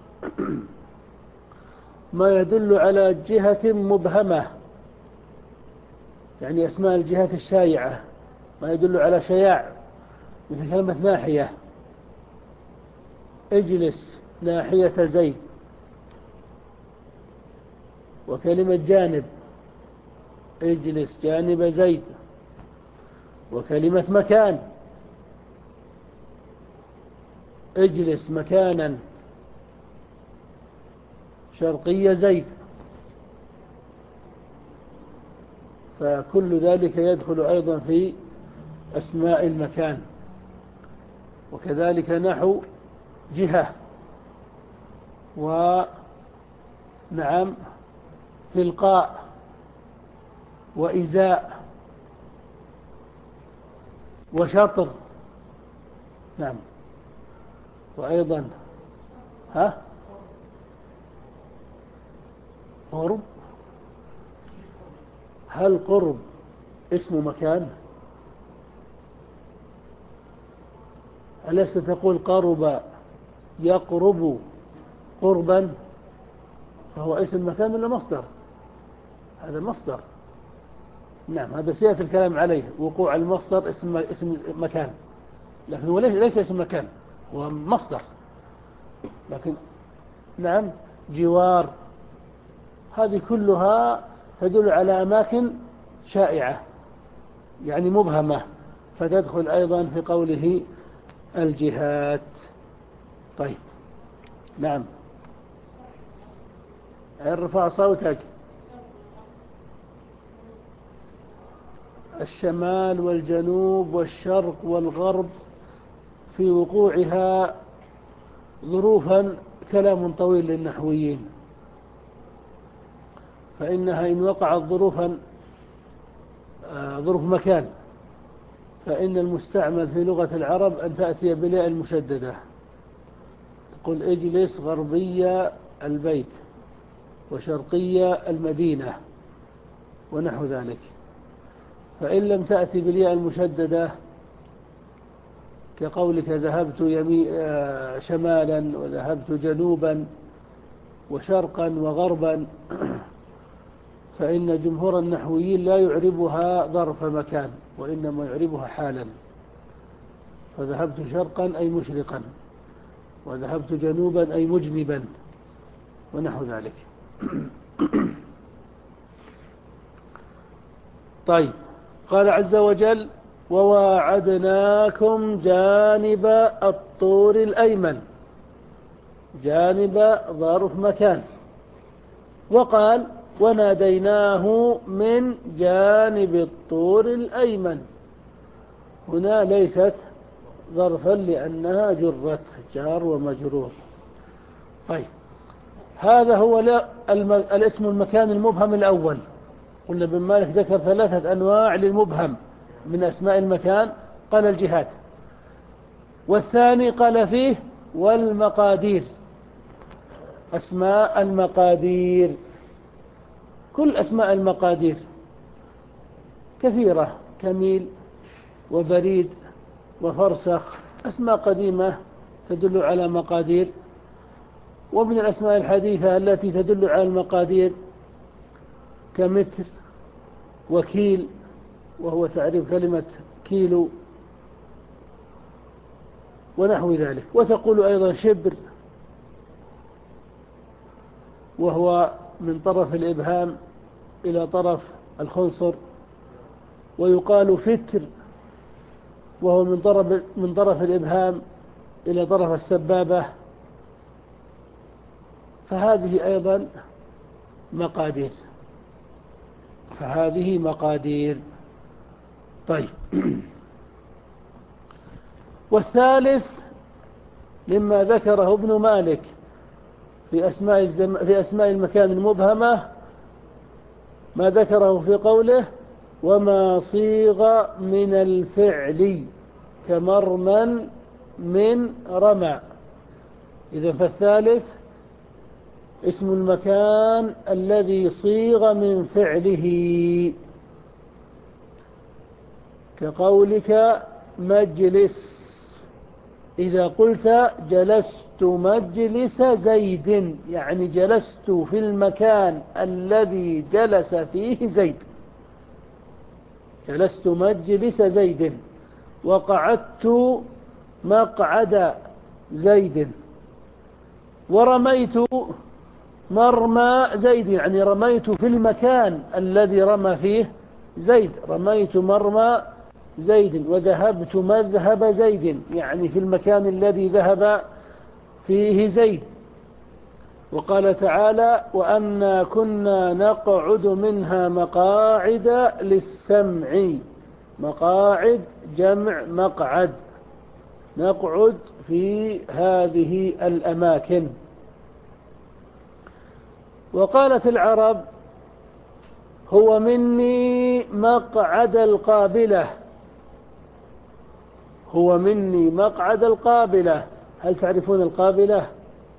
ما يدل على جهة مبهمة، يعني أسماء الجهات الشائعة ما يدل على شياع، مثل كلمة ناحية، اجلس ناحية زيد، وكلمة جانب، اجلس جانب زيد، وكلمة مكان، اجلس مكانا شرقية زيد. فكل ذلك يدخل أيضا في أسماء المكان. وكذلك نحو جهة، ونعم تلقاء وإزاء وشطر. نعم. وأيضا ها قرب. هل قرب اسم مكان؟ ألست تقول قرب يقرب قربا فهو اسم مكان ولا مصدر؟ هذا مصدر. نعم، هذا سيأتي الكلام عليه، وقوع المصدر اسم اسم مكان، لكن هو ليس اسم مكان، هو مصدر. لكن نعم، جوار، هذه كلها تدل على أماكن شائعة يعني مبهمة، فتدخل أيضا في قوله الجهات. طيب، نعم، ارفع صوتك. الشمال والجنوب والشرق والغرب في وقوعها ظروفا كلام طويل للنحويين، فإنها إن وقعت ظروفا ظروف مكان فإن المستعمل في لغة العرب أن تأتي بالياء المشددة، تقول اجلس غربية البيت وشرقية المدينة ونحو ذلك. فإن لم تأتي بالياء المشددة كقولك ذهبت يمي شمالا وذهبت جنوبا وشرقا وغربا، فإن جمهور النحويين لا يعربها ظرف مكان، وإنما يعربها حالا. فذهبت شرقا أي مشرقا، وذهبت جنوبا أي مجنبا ونحو ذلك. طيب، قال عز وجل وواعدناكم جانب الطور الأيمن، جانب ظرف مكان. وقال وناديناه من جانب الطور الأيمن، هنا ليست ظرفا لأنها جرت جار ومجرور. طيب، هذا هو الاسم المكان المبهم الأول. قلنا ابن مالك ذكر ثلاثة أنواع للمبهم من أسماء المكان، قال الجهات، والثاني قال فيه والمقادير، أسماء المقادير. كل أسماء المقادير كثيرة، كميل وبريد وفرسخ، أسماء قديمة تدل على مقادير. ومن الأسماء الحديثة التي تدل على المقادير كمتر وكيل، وهو تعريف كلمة كيلو ونحو ذلك. وتقول أيضا شبر، وهو من طرف الإبهام إلى طرف الخنصر. ويقال فتر، وهو من طرف من طرف الإبهام إلى طرف السبابة. فهذه أيضا مقادير، فهذه مقادير. طيب، والثالث مما ذكره ابن مالك في أسماء الزم... في أسماء المكان المبهمة ما ذكره في قوله وما صيغ من الفعل كمرمى من رمى. إذن فالثالث اسم المكان الذي صيغ من فعله، كقولك مجلس، إذا قلت جلست مجلس زيد يعني جلست في المكان الذي جلس فيه زيد، جلست مجلس زيد. وقعدت مقعد زيد. ورميت مرمى زيد يعني رميت في المكان الذي رمى فيه زيد، رميت مرمى زيد. وذهبت مذهب زيد يعني في المكان الذي ذهب فيه زيد. وقال تعالى وأنا كنا نقعد منها مقاعد للسمع، مقاعد جمع مقعد، نقعد في هذه الأماكن. وقالت العرب هو مني مقعد القابلة، هو مني مقعد القابلة. هل تعرفون القابلة؟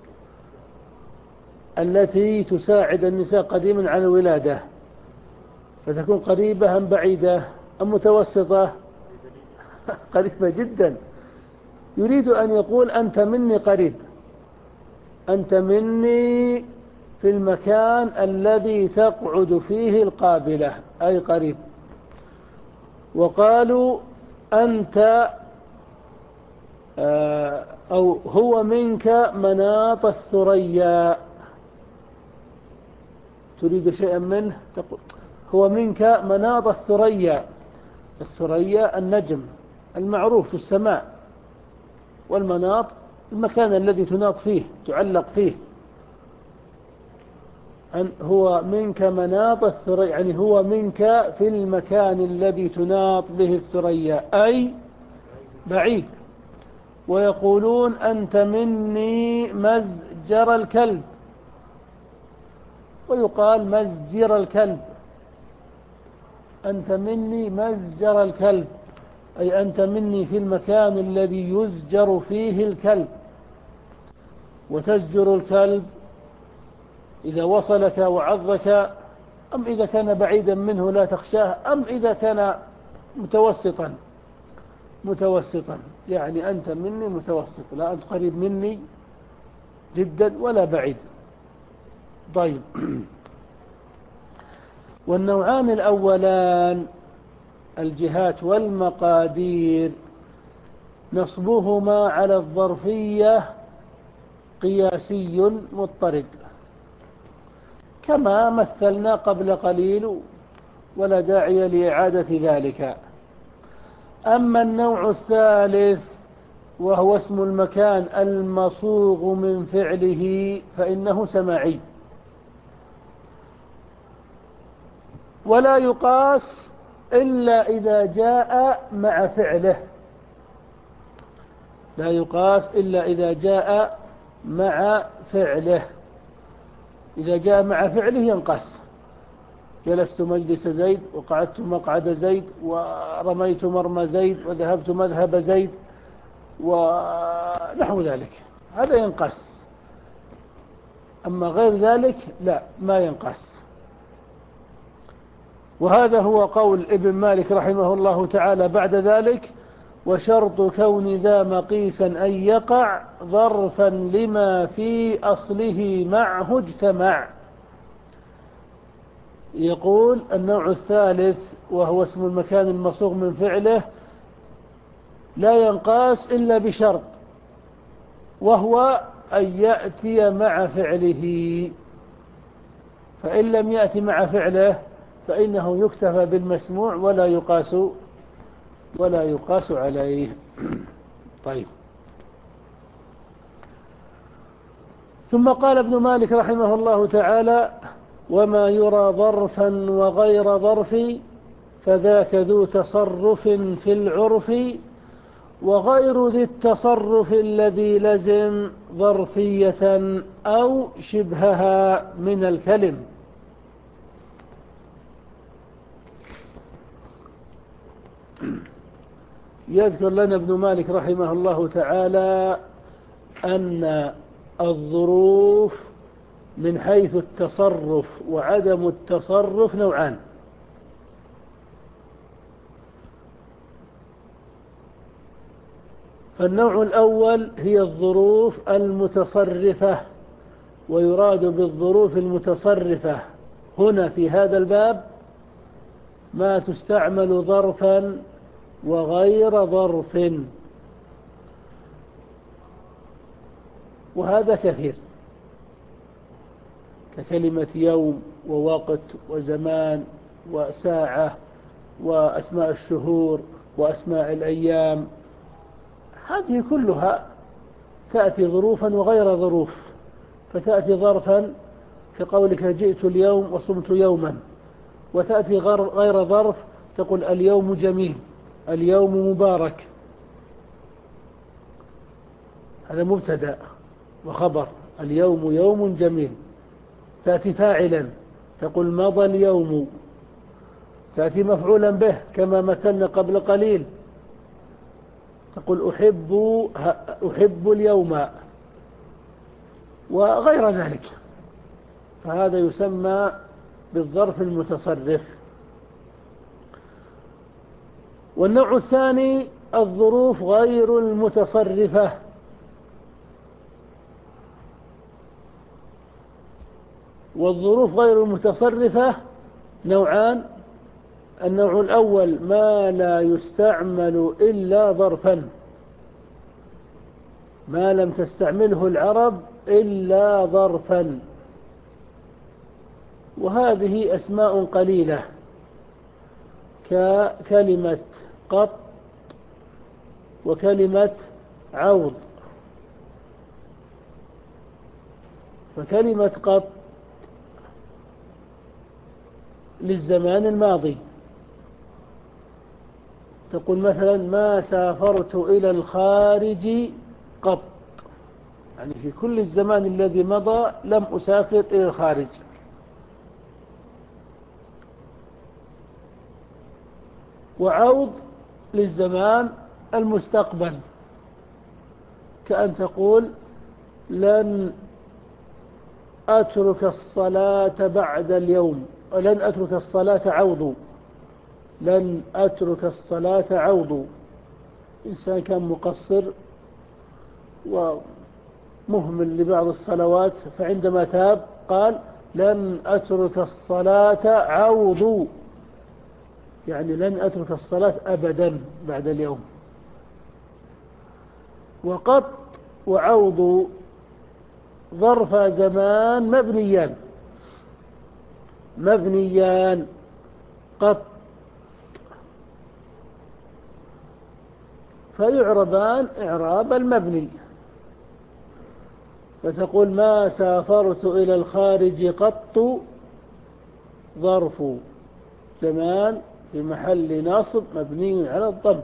التي تساعد النساء قديما على الولادة، فتكون قريبة أم بعيدة أم متوسطة؟ قريبة جدا. يريد أن يقول أنت مني قريب، أنت مني في المكان الذي تقعد فيه القابلة أي قريب. وقالوا أنت أو هو منك مناط الثريا، تريد شيئا منه تقول هو منك مناط الثريا. الثريا النجم المعروف في السماء، والمناط المكان الذي تناط فيه تعلق فيه. أن هو منك مناط الثريا يعني هو منك في المكان الذي تناط به الثريا أي بعيد. ويقولون أنت مني مزجر الكلب، ويقال مزجر الكلب. أنت مني مزجر الكلب أي أنت مني في المكان الذي يزجر فيه الكلب. وتزجر الكلب إذا وصلك وعضك، أم إذا كان بعيدا منه لا تخشاه، أم إذا كان متوسطا متوسطا يعني أنت مني متوسط، لا أنت قريب مني جدا ولا بعيد. طيب. والنوعان الأولان الجهات والمقادير نصبهما على الظرفية قياسي مضطرد كما مثلنا قبل قليل، ولا داعي لإعادة ذلك. أما النوع الثالث وهو اسم المكان المصوغ من فعله فإنه سماعي، ولا يقاس إلا إذا جاء مع فعله. لا يقاس إلا إذا جاء مع فعله. إذا جاء مع فعله ينقاس. جلست مجلس زيد، وقعدت مقعد زيد، ورميت مرمى زيد، وذهبت مذهب زيد، ونحو ذلك، هذا ينقاس. أما غير ذلك لا، ما ينقاس. وهذا هو قول ابن مالك رحمه الله تعالى بعد ذلك: وشرط كون ذا مقيسا أن يقع ظرفا لما في أصله معه اجتمع. يقول النوع الثالث وهو اسم المكان المصوغ من فعله لا ينقاس إلا بشرط، وهو أن يأتي مع فعله. فإن لم يأتي مع فعله فإنه يكتفى بالمسموع ولا يقاس ولا يقاس عليه. طيب. ثم قال ابن مالك رحمه الله تعالى: وما يرى ظرفا وغير ظرف فذاك ذو تصرف في العرف، وغير ذي التصرف الذي لزم ظرفية أو شبهها من الكلم. يذكر لنا ابن مالك رحمه الله تعالى أن الظروف من حيث التصرف وعدم التصرف نوعان. فالنوع الأول هي الظروف المتصرفة، ويراد بالظروف المتصرفة هنا في هذا الباب ما تستعمل ظرفا وغير ظرف، وهذا كثير، ككلمة يوم ووقت وزمان وساعة وأسماء الشهور وأسماء الأيام. هذه كلها تأتي ظروفا وغير ظروف. فتأتي ظرفا كقولك جئت اليوم وصمت يوما، وتأتي غير ظرف تقول اليوم جميل، اليوم مبارك. هذا مبتدأ وخبر، اليوم يوم جميل. تأتي فاعلا تقول مضى اليوم. تأتي مفعولا به كما مثلنا قبل قليل، تقول أحب أحب اليوم، وغير ذلك. فهذا يسمى بالظرف المتصرف. والنوع الثاني الظروف غير المتصرفة، والظروف غير المتصرفة نوعان: النوع الأول ما لا يستعمل إلا ظرفا، ما لم تستعمله العرب إلا ظرفا، وهذه أسماء قليلة ككلمة قط وكلمة عوض. فكلمة قط للزمان الماضي، تقول مثلا ما سافرت إلى الخارج قط، يعني في كل الزمان الذي مضى لم أسافر إلى الخارج. وعوض للزمان المستقبل، كأن تقول لن أترك الصلاة بعد اليوم، ولن أترك الصلاة عوض، لن أترك الصلاة عوض. إنسان كان مقصر ومهمل لبعض الصلوات، فعندما تاب قال لن أترك الصلاة عوض، يعني لن أترك الصلاة أبدا بعد اليوم. وقط وعوض ظرف زمان مبنيان مبنيان قط، فيعربان إعراب المبني. فتقول ما سافرت إلى الخارج قط، ظرف زمان في محل نصب مبني على الضم.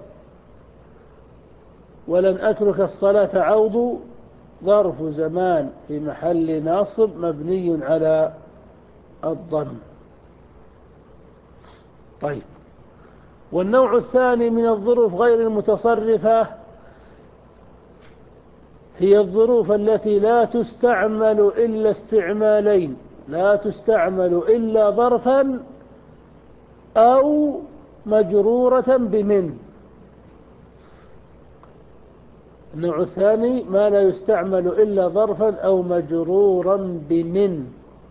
ولن أترك الصلاة عوض، ظرف زمان في محل نصب مبني على الضم. طيب، والنوع الثاني من الظروف غير المتصرفة هي الظروف التي لا تستعمل إلا استعمالين، لا تستعمل إلا ظرفا أو مجرورة بمن. النوع الثاني ما لا يستعمل إلا ظرفا أو مجرورا بمن،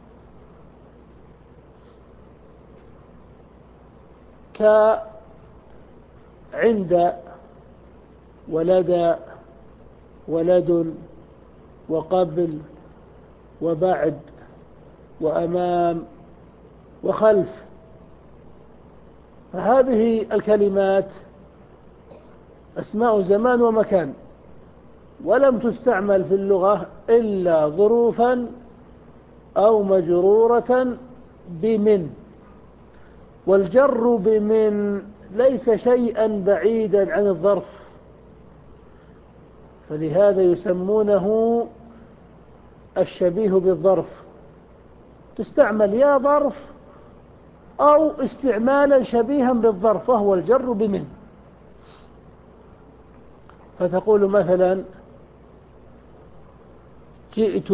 كعند ولدى ولد وقبل وبعد وأمام وخلف. فهذه الكلمات أسماء زمان ومكان، ولم تستعمل في اللغة إلا ظروفا أو مجرورة بمن. والجر بمن ليس شيئا بعيدا عن الظرف، فلهذا يسمونه الشبيه بالظرف، تستعمل يا ظرف أو استعمالا شبيها بالظرف، وهو الجر بمن. فتقول مثلا جئت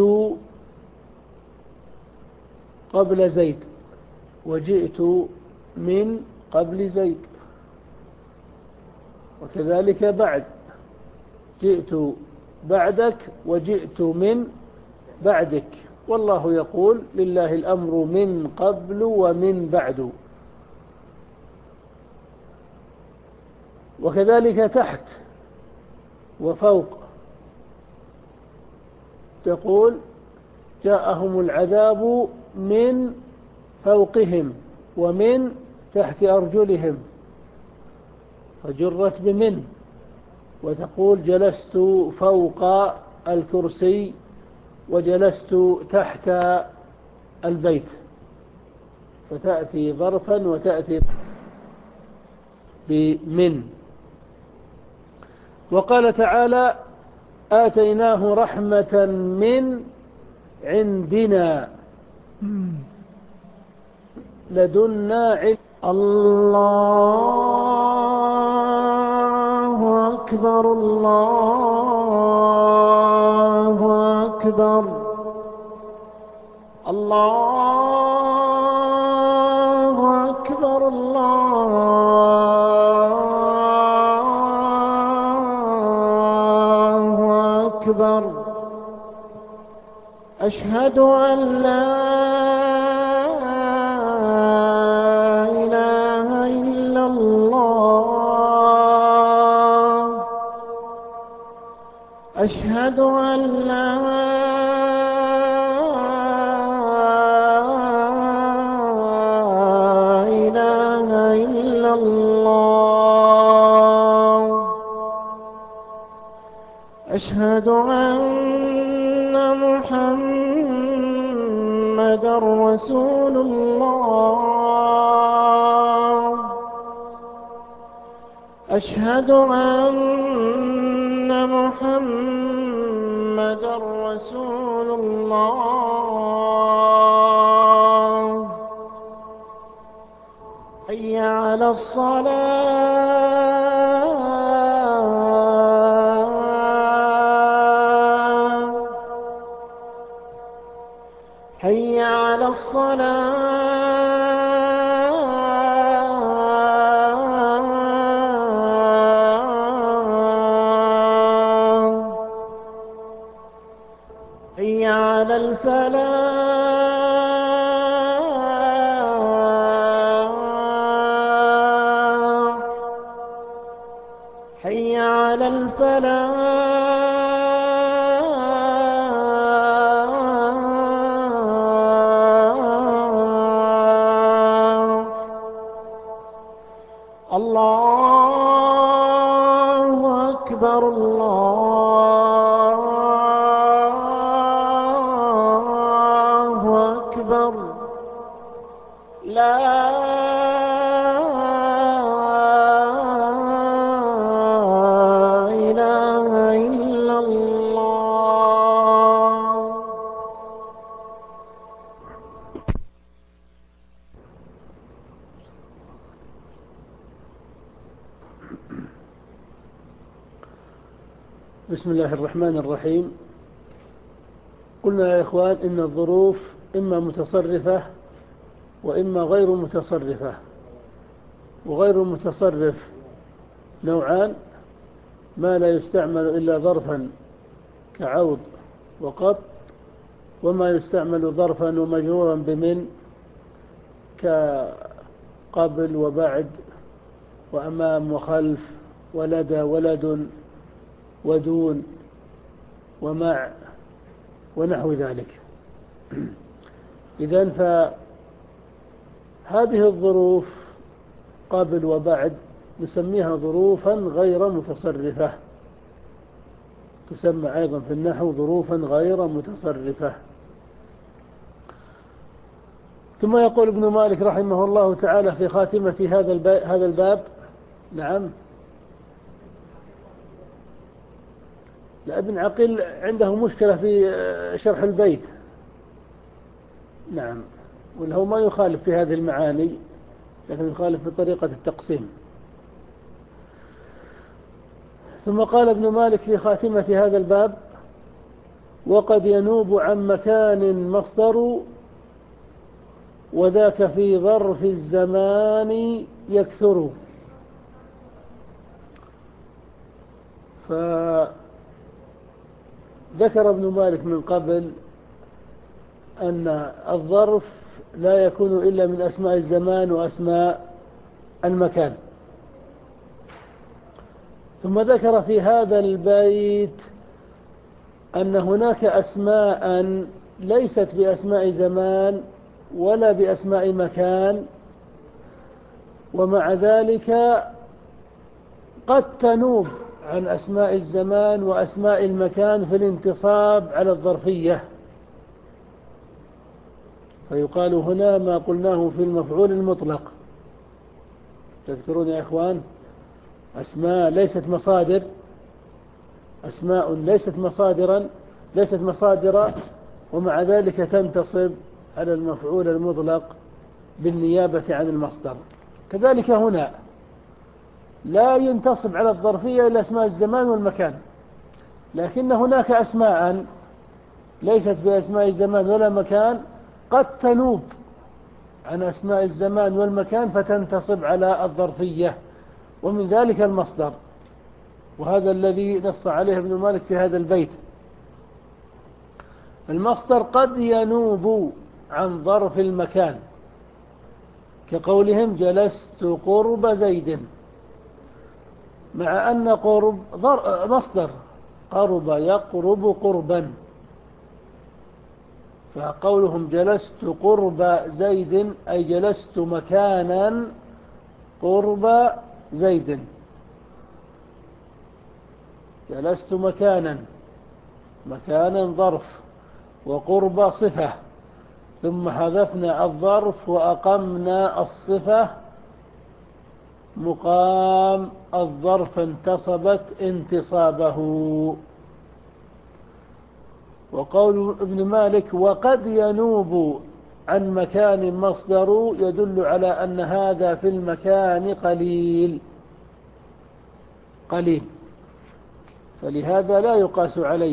قبل زيد، وجئت من قبل زيد، وكذلك بعد، جئت بعدك وجئت من بعدك. والله يقول لله الأمر من قبل ومن بعد. وكذلك تحت وفوق، تقول جاءهم العذاب من فوقهم ومن تحت أرجلهم، فجرت بمن. وتقول جلست فوق الكرسي وجلست تحت البيت، فتأتي ظرفا وتأتي بمن. وقال تعالى آتيناه رحمة من عندنا لدنا علم. الله أكبر الله أكبر الله أكبر الله أكبر. أشهد أن لا أشهد أن لا إله إلا الله. أشهد أن محمدًا رسول الله. أشهد أن محمدًا رسول الله. حي على الصلاة. حي على الصلاة. حي على الفلاح. حي على الفلاح. الله أكبر الله أكبر. لا إله إلا الله. بسم الله الرحمن الرحيم. قلنا يا إخوان إن الظروف إما متصرفة وإما غير متصرفة، وغير المتصرف نوعان: ما لا يستعمل إلا ظرفا كعوض وقط، وما يستعمل ظرفا ومجرورا بمن كقبل وبعد وأمام وخلف ولدى ولد ودون ومع ونحو ذلك. إذن فهذه الظروف قبل وبعد نسميها ظروفا غير متصرفة، تسمى أيضا في النحو ظروفا غير متصرفة. ثم يقول ابن مالك رحمه الله تعالى في خاتمة هذا الباب: نعم. لا، ابن عقيل عنده مشكلة في شرح البيت. نعم، وله ما يخالف في هذه المعاني، لكن يخالف في طريقة التقسيم. ثم قال ابن مالك في خاتمة هذا الباب: وقد ينوب عن مكان مصدر، وذاك في ظرف الزمان يكثر. فذكر ابن مالك من قبل أن الظرف لا يكون إلا من أسماء الزمان وأسماء المكان. ثم ذكر في هذا البيت أن هناك أسماء ليست بأسماء زمان ولا بأسماء مكان، ومع ذلك قد تنوب عن أسماء الزمان وأسماء المكان في الانتصاب على الظرفية. فيقال هنا ما قلناه في المفعول المطلق. تذكرون يا إخوان؟ أسماء ليست مصادر، أسماء ليست مصادرا ليست مصادر ومع ذلك تنتصب على المفعول المطلق بالنيابة عن المصدر. كذلك هنا لا ينتصب على الظرفية إلا أسماء الزمان والمكان، لكن هناك أسماء ليست بأسماء الزمان ولا مكان قد تنوب عن أسماء الزمان والمكان فتنتصب على الظرفية، ومن ذلك المصدر، وهذا الذي نص عليه ابن مالك في هذا البيت. المصدر قد ينوب عن ظرف المكان، كقولهم جلست قرب زيد، مع أن قرب مصدر قرب يقرب قربا. فقولهم جلست قرب زيد أي جلست مكانا قرب زيد، جلست مكانا، مكانا ظرف، وقرب صفة، ثم حذفنا الظرف وأقمنا الصفة مقام الظرف انتصبت انتصابه. وقول ابن مالك وقد ينوب عن مكان مصدر يدل على أن هذا في المكان قليل قليل، فلهذا لا يقاس عليه.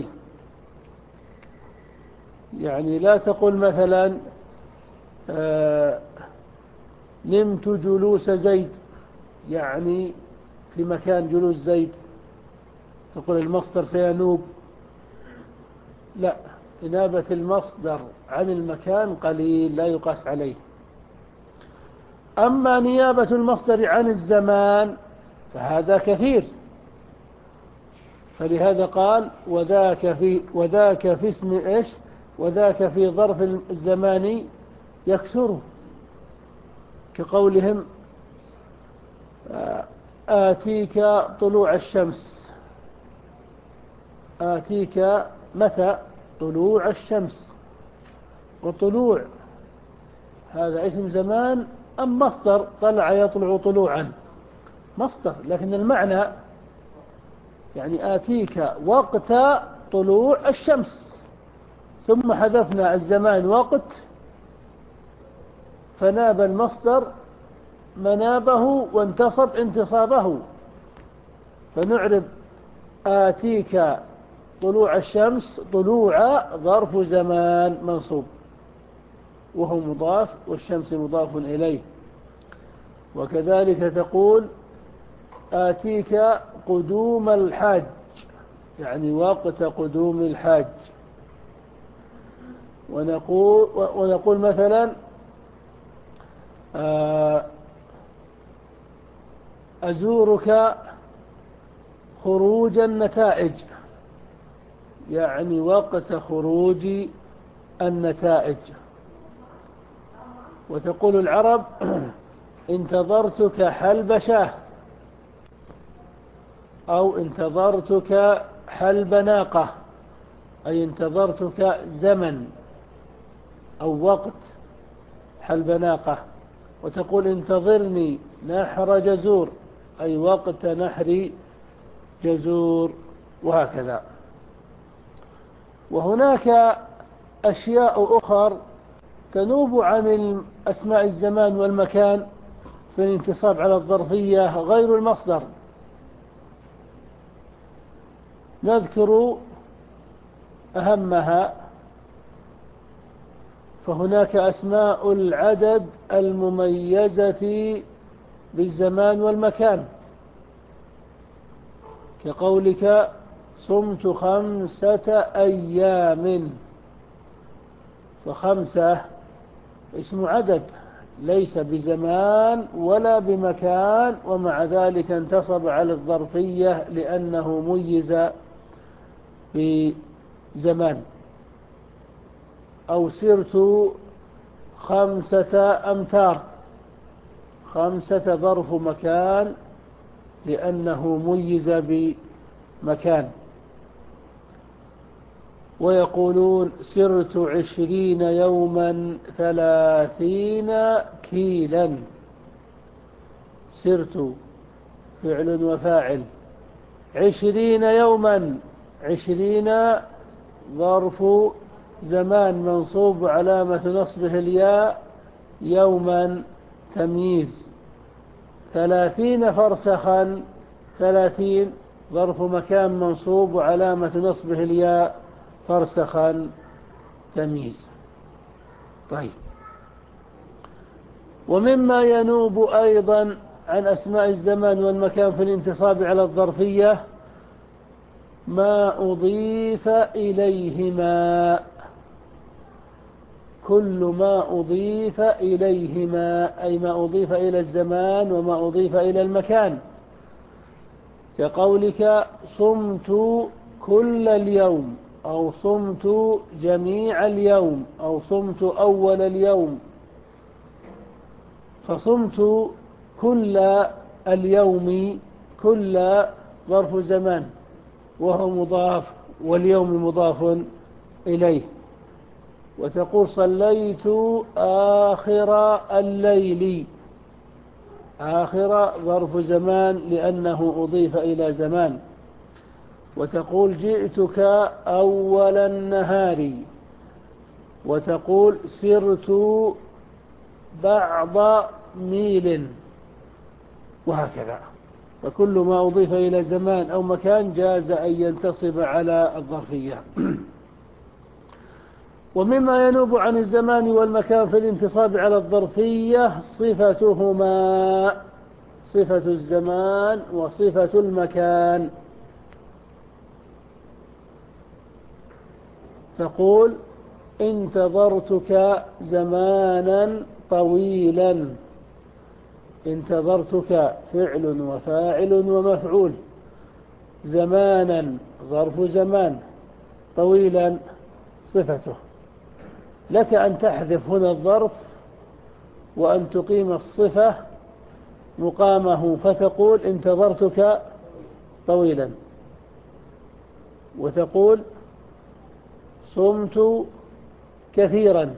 يعني لا تقول مثلا آه نمت جلوس زيد، يعني في مكان جلوس زيد، تقول المصدر سينوب. لا، إنابة المصدر عن المكان قليل لا يقاس عليه. أما نيابة المصدر عن الزمان فهذا كثير، فلهذا قال وذاك في وذاك في اسم إيش وذاك في ظرف الزمان يكثر، كقولهم آتيك طلوع الشمس. آتيك متى؟ طلوع الشمس. وطلوع هذا اسم زمان أم مصدر؟ طلع يطلع طلوعا، مصدر، لكن المعنى يعني آتيك وقت طلوع الشمس، ثم حذفنا الزمان وقت فناب المصدر منابه وانتصب انتصابه، فنعرب آتيك طلوع الشمس طلوع ظرف زمان منصوب وهو مضاف والشمس مضاف إليه. وكذلك تقول آتيك قدوم الحاج، يعني وقت قدوم الحاج. ونقول, ونقول مثلا أزورك خروج النتائج، يعني وقت خروج النتائج. وتقول العرب انتظرتك حلب شاه، أو انتظرتك حلب ناقة، أي انتظرتك زمن أو وقت حلب ناقة. وتقول انتظرني نحر جزور، أي وقت نحر جزور، وهكذا. وهناك أشياء أخر تنوب عن أسماء الزمان والمكان في الانتصاب على الظرفية غير المصدر. نذكر أهمها. فهناك أسماء العدد المميزة بالزمان والمكان، كقولك صمت خمسة أيام، فخمسة اسم عدد ليس بزمان ولا بمكان، ومع ذلك انتصب على الظرفية لأنه ميز بزمان. أو سرت خمسة أمتار، خمسة ظرف مكان لأنه ميز بمكان. ويقولون سرت عشرين يوما ثلاثين كيلا، سرت فعل وفاعل، عشرين يوما، عشرين ظرف زمان منصوب علامة نصبه الياء، يوما تمييز، ثلاثين فرسخا، ثلاثين ظرف مكان منصوب وعلامة نصبه الياء، فرسخا تمييز. طيب، ومما ينوب أيضا عن أسماء الزمان والمكان في الانتصاب على الظرفية ما أضيف إليهما، كل ما أضيف إليهما، أي ما أضيف إلى الزمان وما أضيف إلى المكان، كقولك صمت كل اليوم أو صمت جميع اليوم أو صمت أول اليوم. فصمت كل اليوم، كل ظرف زمان وهو مضاف، واليوم مضاف إليه. وتقول صليت آخر الليل، آخر ظرف زمان لأنه أضيف إلى زمان. وتقول جئتك أول النهار. وتقول سرت بعض ميل، وهكذا. فكل ما أضيف إلى زمان أو مكان جاز أن ينتصب على الظرفية. ومما ينوب عن الزمان والمكان في الانتصاب على الظرفية صفتهما، صفة الزمان وصفة المكان. تقول انتظرتك زمانا طويلا. انتظرتك فعل وفاعل ومفعول، زمانا ظرف زمان، طويلا صفته. لك أن تحذف هنا الظرف وأن تقيم الصفة مقامه، فتقول انتظرتك طويلا. وتقول صمت كثيرا،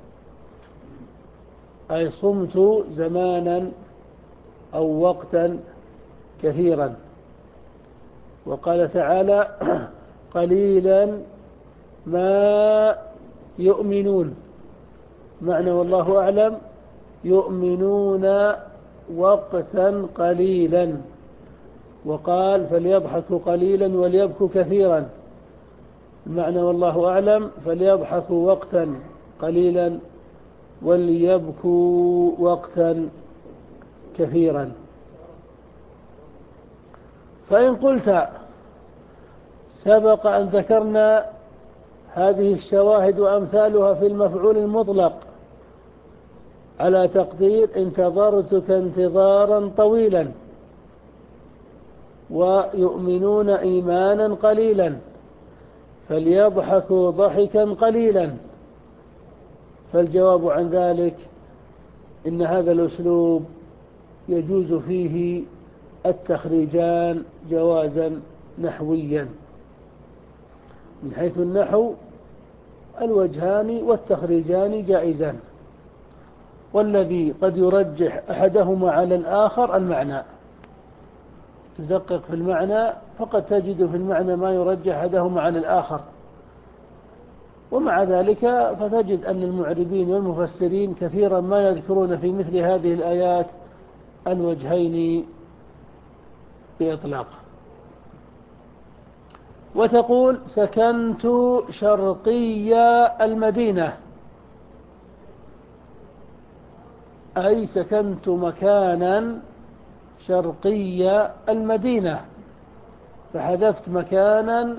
أي صمت زمانا أو وقتا كثيرا. وقال تعالى قليلا ما يؤمنون، معنى والله أعلم يؤمنون وقتا قليلا. وقال فليضحكوا قليلا وليبكوا كثيرا، المعنى والله أعلم فليضحكوا وقتا قليلا وليبكوا وقتا كثيرا. فإن قلت سبق أن ذكرنا هذه الشواهد وأمثالها في المفعول المطلق على تقدير انتظرتك انتظارا طويلا ويؤمنون إيمانا قليلا فليضحكوا ضحكا قليلا، فالجواب عن ذلك إن هذا الأسلوب يجوز فيه التخريجان جوازا نحويا. من حيث النحو الوجهان والتخريجان جائزان، والذي قد يرجح أحدهما على الآخر المعنى. تدقق في المعنى فقد تجد في المعنى ما يرجح أحدهما على الآخر، ومع ذلك فتجد أن المعربين والمفسرين كثيرا ما يذكرون في مثل هذه الآيات الوجهين بإطلاق. وتقول سكنت شرقي المدينة، أي سكنت مكانا شرقي المدينة، فحذفت مكانا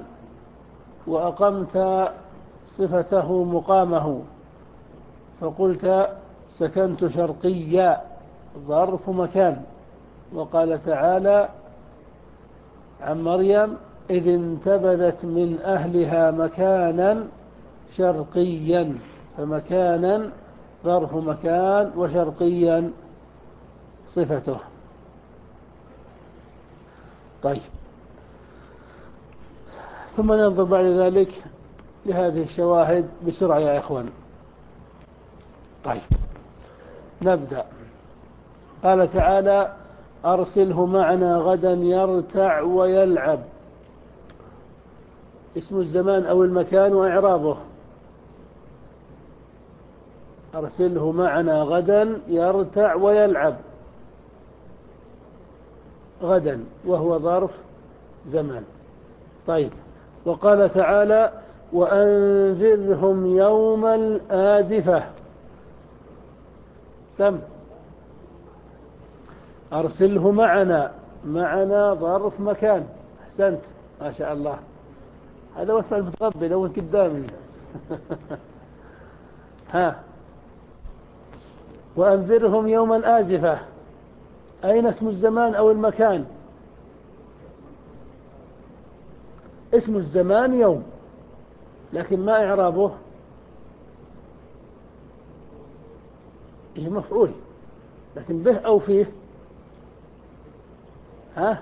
وأقمت صفته مقامه، فقلت سكنت شرقي ظرف مكان. وقال تعالى عن مريم إذ انتبذت من أهلها مكانا شرقيا، فمكانا ظرف مكان وشرقيا صفته. طيب، ثم ننظر بعد ذلك لهذه الشواهد بسرعة يا إخوان. طيب نبدأ. قال تعالى أرسله معنا غدا يرتع ويلعب. اسم الزمان أو المكان وإعرابه. أرسله معنا غدا يرتع ويلعب، غدا وهو ظرف زمان. طيب، وقال تعالى وأنذرهم يوم الآزفة. سم أرسله معنا، معنا ظرف مكان. أحسنت ما شاء الله، هذا واسم المتقبل لو قدامي. ها، وأنذرهم يوم الآزفة، أين اسم الزمان أو المكان؟ اسم الزمان يوم، لكن ما إعرابه؟ هي مفعول، لكن به أو فيه؟ ها؟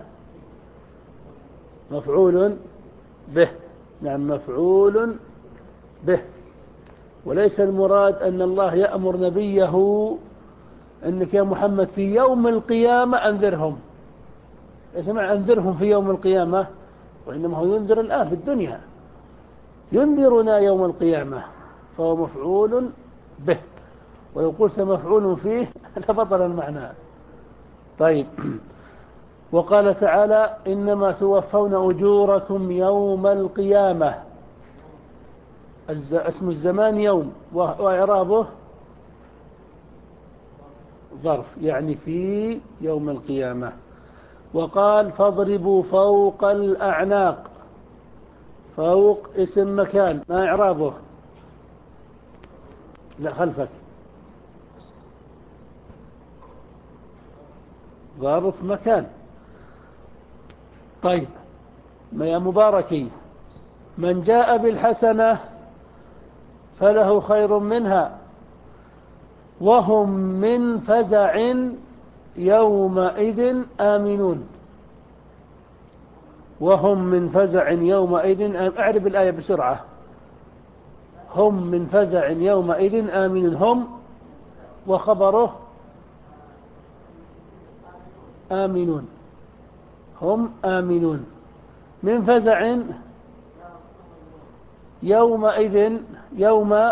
مفعول به. نعم، مفعول به. وليس المراد أن الله يأمر نبيه أنك يا محمد في يوم القيامة أنذرهم. اسمع، أنذرهم في يوم القيامة، وإنما هو ينذر الآن في الدنيا، ينذرنا يوم القيامة، فهو مفعول به. ولو قلت مفعول فيه لبطل المعنى. طيب، وقال تعالى إنما توفون أجوركم يوم القيامة. اسم الزمان يوم، وإعرابه ظرف، يعني في يوم القيامة. وقال فاضربوا فوق الأعناق. فوق اسم مكان، ما إعرابه؟ لا، خلفك. ظرف مكان. طيب، ما يا مباركي، من جاء بالحسنة فله خير منها وهم من فزع يومئذ آمنون. وهم من فزع يومئذ، أعرب الآية بسرعة. هم من فزع يومئذ آمنون. هم وخبره آمنون. هم آمنون من فزع يومئذ. يوم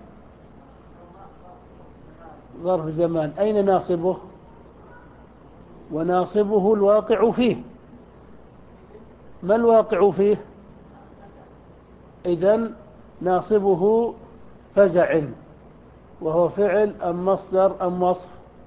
ظرف زمان، أين ناصبه؟ وناصبه الواقع فيه. ما الواقع فيه؟ إذن ناصبه فزع، وهو فعل أم مصدر أم وصف؟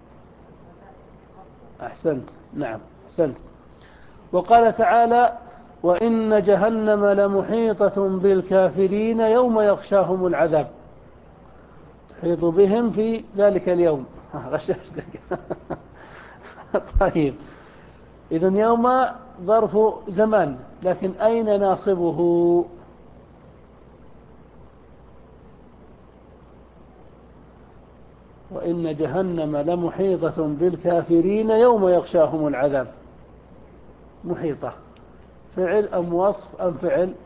أحسنت، نعم أحسنت. وقال تعالى وإن جهنم لمحيطة بالكافرين يوم يغشاهم العذاب. تحيط بهم في ذلك اليوم. غششتك. طيب، إذن يوم ظرف زمان، لكن أين ناصبه؟ وإن جهنم لمحيطة بالكافرين يوم يغشاهم العذاب. محيطة فعل أم وصف أم فعل؟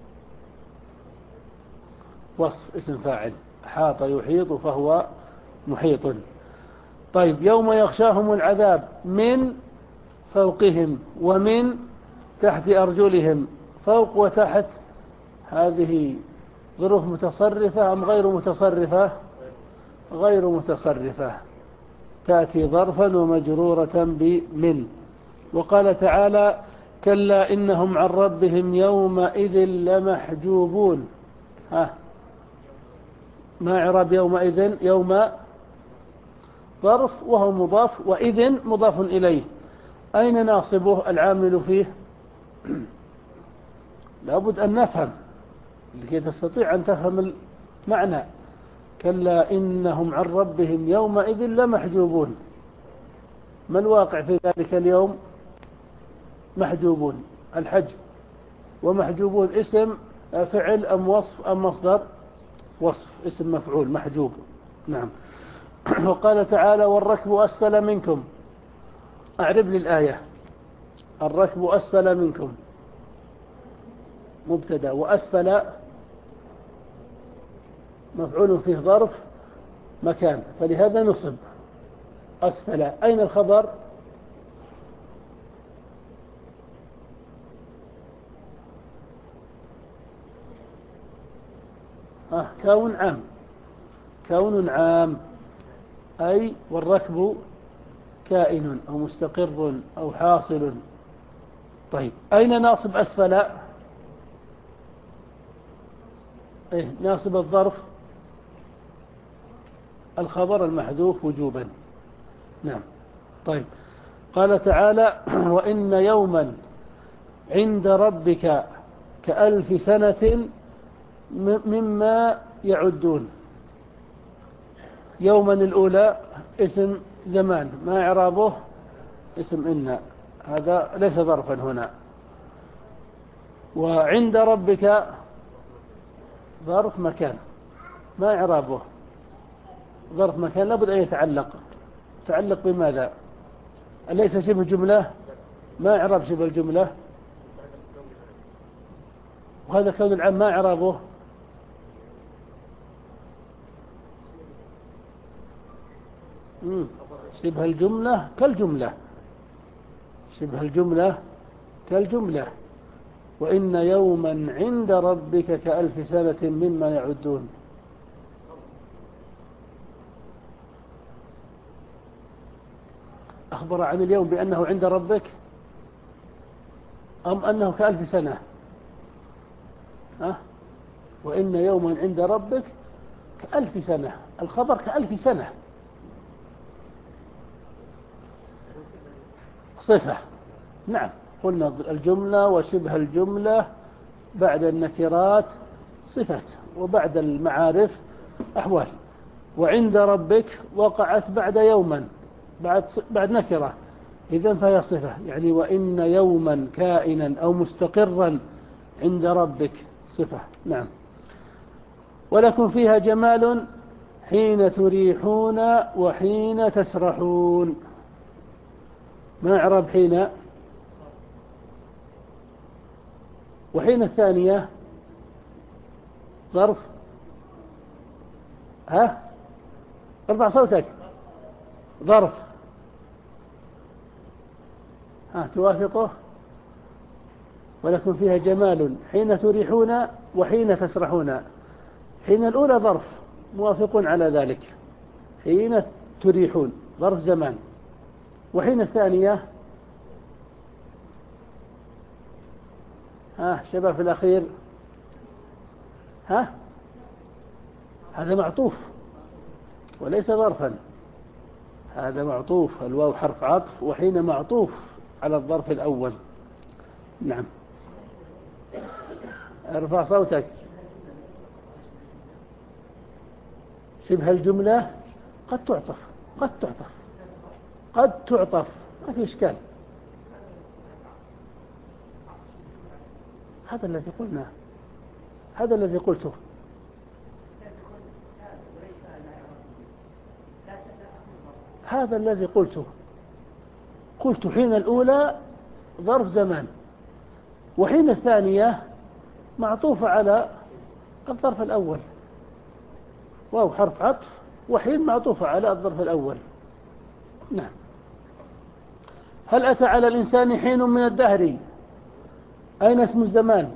وصف، اسم فاعل. حاط يحيط فهو محيط. طيب، يوم يغشاهم العذاب من فوقهم ومن تحت أرجلهم. فوق وتحت هذه ظروف متصرفة أم غير متصرفة؟ غير متصرفة، تأتي ظرفا ومجرورة بمن. وقال تعالى كلا إنهم عن ربهم يومئذ لمحجوبون. ها، ما إعراب يومئذ؟ يوم ظرف وهو مضاف، وإذن مضاف إليه. أين ناصبه العامل فيه؟ لابد أن نفهم لكي تستطيع أن تفهم المعنى. كلا إنهم عن ربهم يومئذ لمحجوبون. ما الواقع في ذلك اليوم؟ محجوبون، الحجب. ومحجوبون اسم فعل أم وصف أم مصدر؟ وصف، اسم مفعول محجوب. نعم. وقال تعالى والركب أسفل منكم. أعرب لي الآية. الركب أسفل منكم مبتدأ، وأسفل مفعول فيه ظرف مكان، فلهذا نصب أسفل. أين الخبر؟ آه كون عام. كون عام، أي والركب كائن أو مستقر أو حاصل. طيب، أين ناصب أسفل؟ إيه ناصب الظرف؟ الخبر المحذوف وجوبا. نعم. طيب، قال تعالى وإن يوما عند ربك كألف سنة مما يعدون. يوما الأولى اسم زمان، ما إعرابه؟ اسم إن، هذا ليس ظرفا هنا. وعند ربك ظرف مكان، ما إعرابه؟ ظرف مكان لابد أن يتعلق. تعلق بماذا؟ أليس شبه جملة؟ ما إعراب شبه الجملة؟ وهذا كون العام ما إعرابه؟ مم. شبه الجملة كالجملة، شبه الجملة كالجملة. وإن يوما عند ربك كألف سنة مما يعدون. أخبر عن اليوم بأنه عند ربك أم أنه كألف سنة؟ أه؟ وإن يوما عند ربك كألف سنة، الخبر كألف سنة، صفة. نعم، قلنا الجملة وشبه الجملة بعد النكرات صفة، وبعد المعارف أحوال. وعند ربك وقعت بعد يوما، بعد بعد نكرة، إذن فهي صفة. يعني وإن يوما كائنا أو مستقرا عند ربك صفة. نعم. ولكم فيها جمال حين تريحون وحين تسرحون. ما إعراب حين؟ وحين الثانية ظرف. ها؟ ارفع صوتك. ظرف. ها توافقه؟ ولكم فيها جمال حين تريحون وحين تسرحون. حين الأولى ظرف، موافقون على ذلك، حين تريحون ظرف زمان. وحين الثانية ها شباب في الأخير، ها هذا معطوف وليس ظرفا، هذا معطوف، الواو حرف عطف، وحين معطوف على الظرف الأول. نعم. ارفع صوتك. شبه الجملة قد تعطف، قد تعطف، قد تعطف، ما في إشكال. هذا الذي قلناه، هذا الذي قلته. هذا الذي قلته قلت حين الأولى ظرف زمان، وحين الثانية معطوفة على الظرف الأول، واو حرف عطف، وحين معطوفة على الظرف الأول. نعم. هل أتى على الإنسان حين من الدهر؟ أين اسم الزمان؟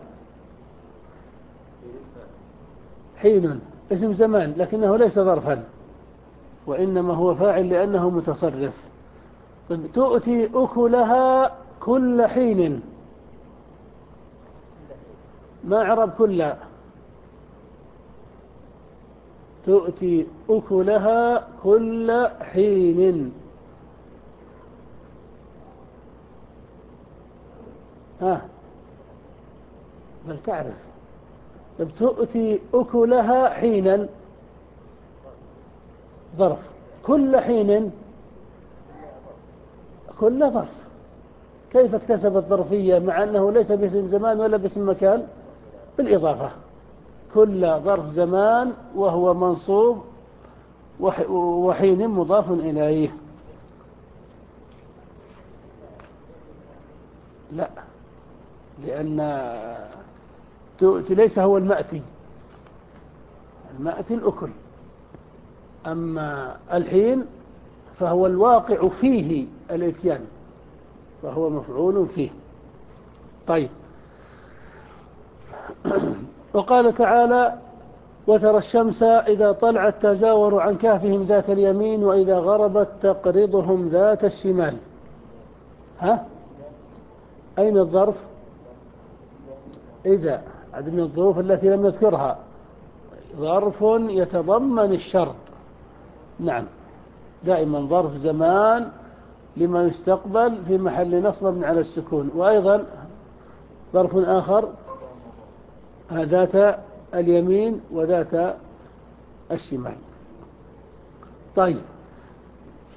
حين اسم زمان لكنه ليس ظرفا، وإنما هو فاعل لأنه متصرف. طيب، تؤتي أكلها كل حين. ما عرب كل؟ تؤتي أكلها كل حين. ها بل تعرف. طيب، تؤتي أكلها حينا ظرف، كل حين كل ظرف. كيف اكتسب الظرفية مع أنه ليس باسم زمان ولا باسم مكان؟ بالإضافة. كل ظرف زمان وهو منصوب، وحين مضاف إليه. لا، لأن تؤتي ليس هو المأتي، المأتي الأكل. أما الحين فهو الواقع فيه الإتيان، فهو مفعول فيه. طيب. وقال تعالى: وترى الشمس إذا طلعت تزاور عن كهفهم ذات اليمين وإذا غربت تقرضهم ذات الشمال. ها أين الظرف؟ إذا عد من الظروف التي لم نذكرها، ظرف يتضمن الشرط. نعم، دائما ظرف زمان لما يستقبل في محل نصب على السكون. وأيضا ظرف آخر ذات اليمين وذات الشمال. طيب.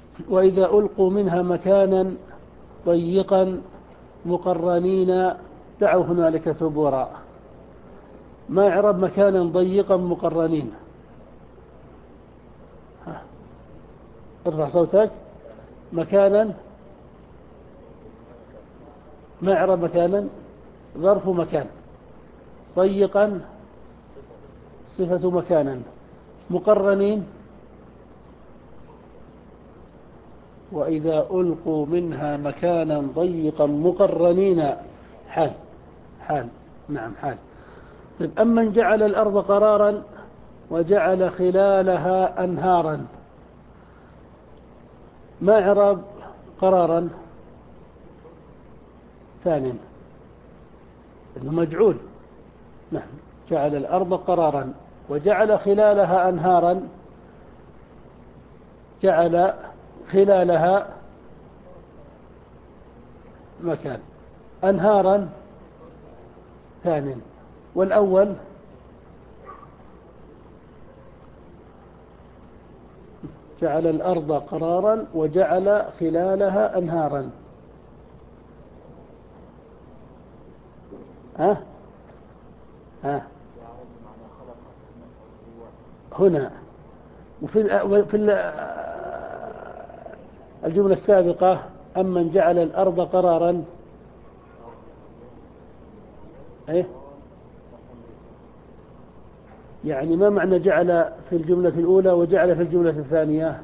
وإذا ألقوا منها مكانا ضيقا مقرنين دعوا هنالك ثبورا. ما إعراب مكانا ضيقا مقرنين؟ ها. ارفع صوتك. مكانا، ما إعراب مكانا؟ ظرف مكان. ضيقا صفة مكانا. مقرنين، وإذا ألقوا منها مكانا ضيقا مقرنين حال. حال، نعم حال. طيب، أمن جعل الأرض قرارا وجعل خلالها أنهارا؟ ما إعراب قرارا؟ ثانٍ، إنه مجعول. نعم، جعل الأرض قرارا وجعل خلالها أنهارا. جعل خلالها مكان. أنهارا ثانٍ. والأول جعل الأرض قرارا وجعل خلالها أنهارا. ها ها هنا. وفي في الجملة السابقة أمن جعل الأرض قرارا. إيه؟ يعني ما معنى جعل في الجملة الأولى وجعل في الجملة الثانية؟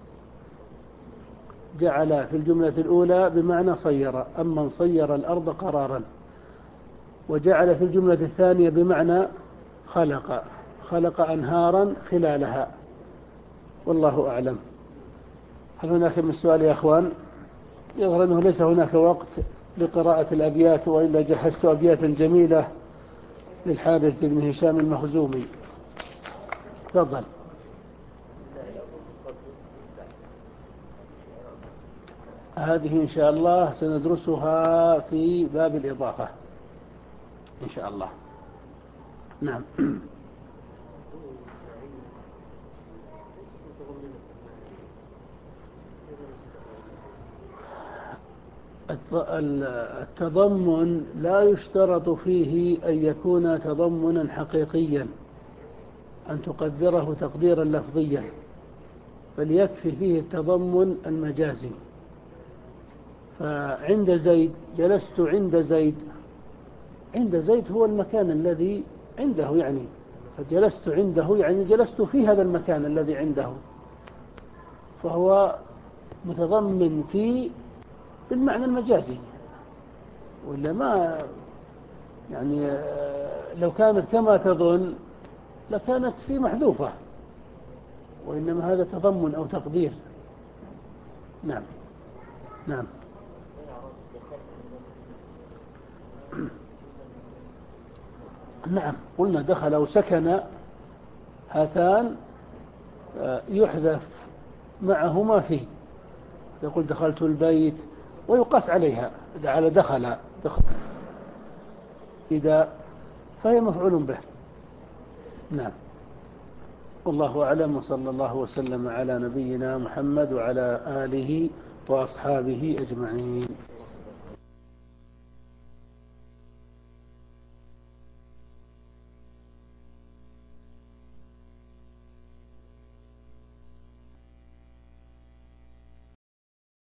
جعل في الجملة الأولى بمعنى صير، أمن صير الأرض قرارا. وجعل في الجملة الثانية بمعنى خلق، خلق أنهارا خلالها. والله أعلم. هل هناك من السؤال يا أخوان؟ يظهر أنه ليس هناك وقت لقراءة الأبيات، وإلا جهزت أبياتا جميلة للحارث بن هشام المخزومي. تفضل. هذه إن شاء الله سندرسها في باب الإضافة إن شاء الله. نعم. التضمن لا يشترط فيه أن يكون تضمنا حقيقيا، أن تقدره تقديرا لفظيا، بل يكفي فيه التضمن المجازي. فعند زيد، جلست عند زيد. عند زيد هو المكان الذي عنده، يعني فجلست عنده يعني جلست في هذا المكان الذي عنده، فهو متضمن فيه بالمعنى المجازي. ولا ما يعني لو كانت كما تظن لكانت في محذوفة، وإنما هذا تضمن أو تقدير. نعم. نعم. نعم، قلنا دخل أو سكن هاتان يحذف معهما فيه. يقول دخلت البيت ويقاس عليها على دخل دخل إذا، فهي مفعول به. نعم. والله أعلم، وصلى الله وسلم على نبينا محمد وعلى آله وأصحابه أجمعين.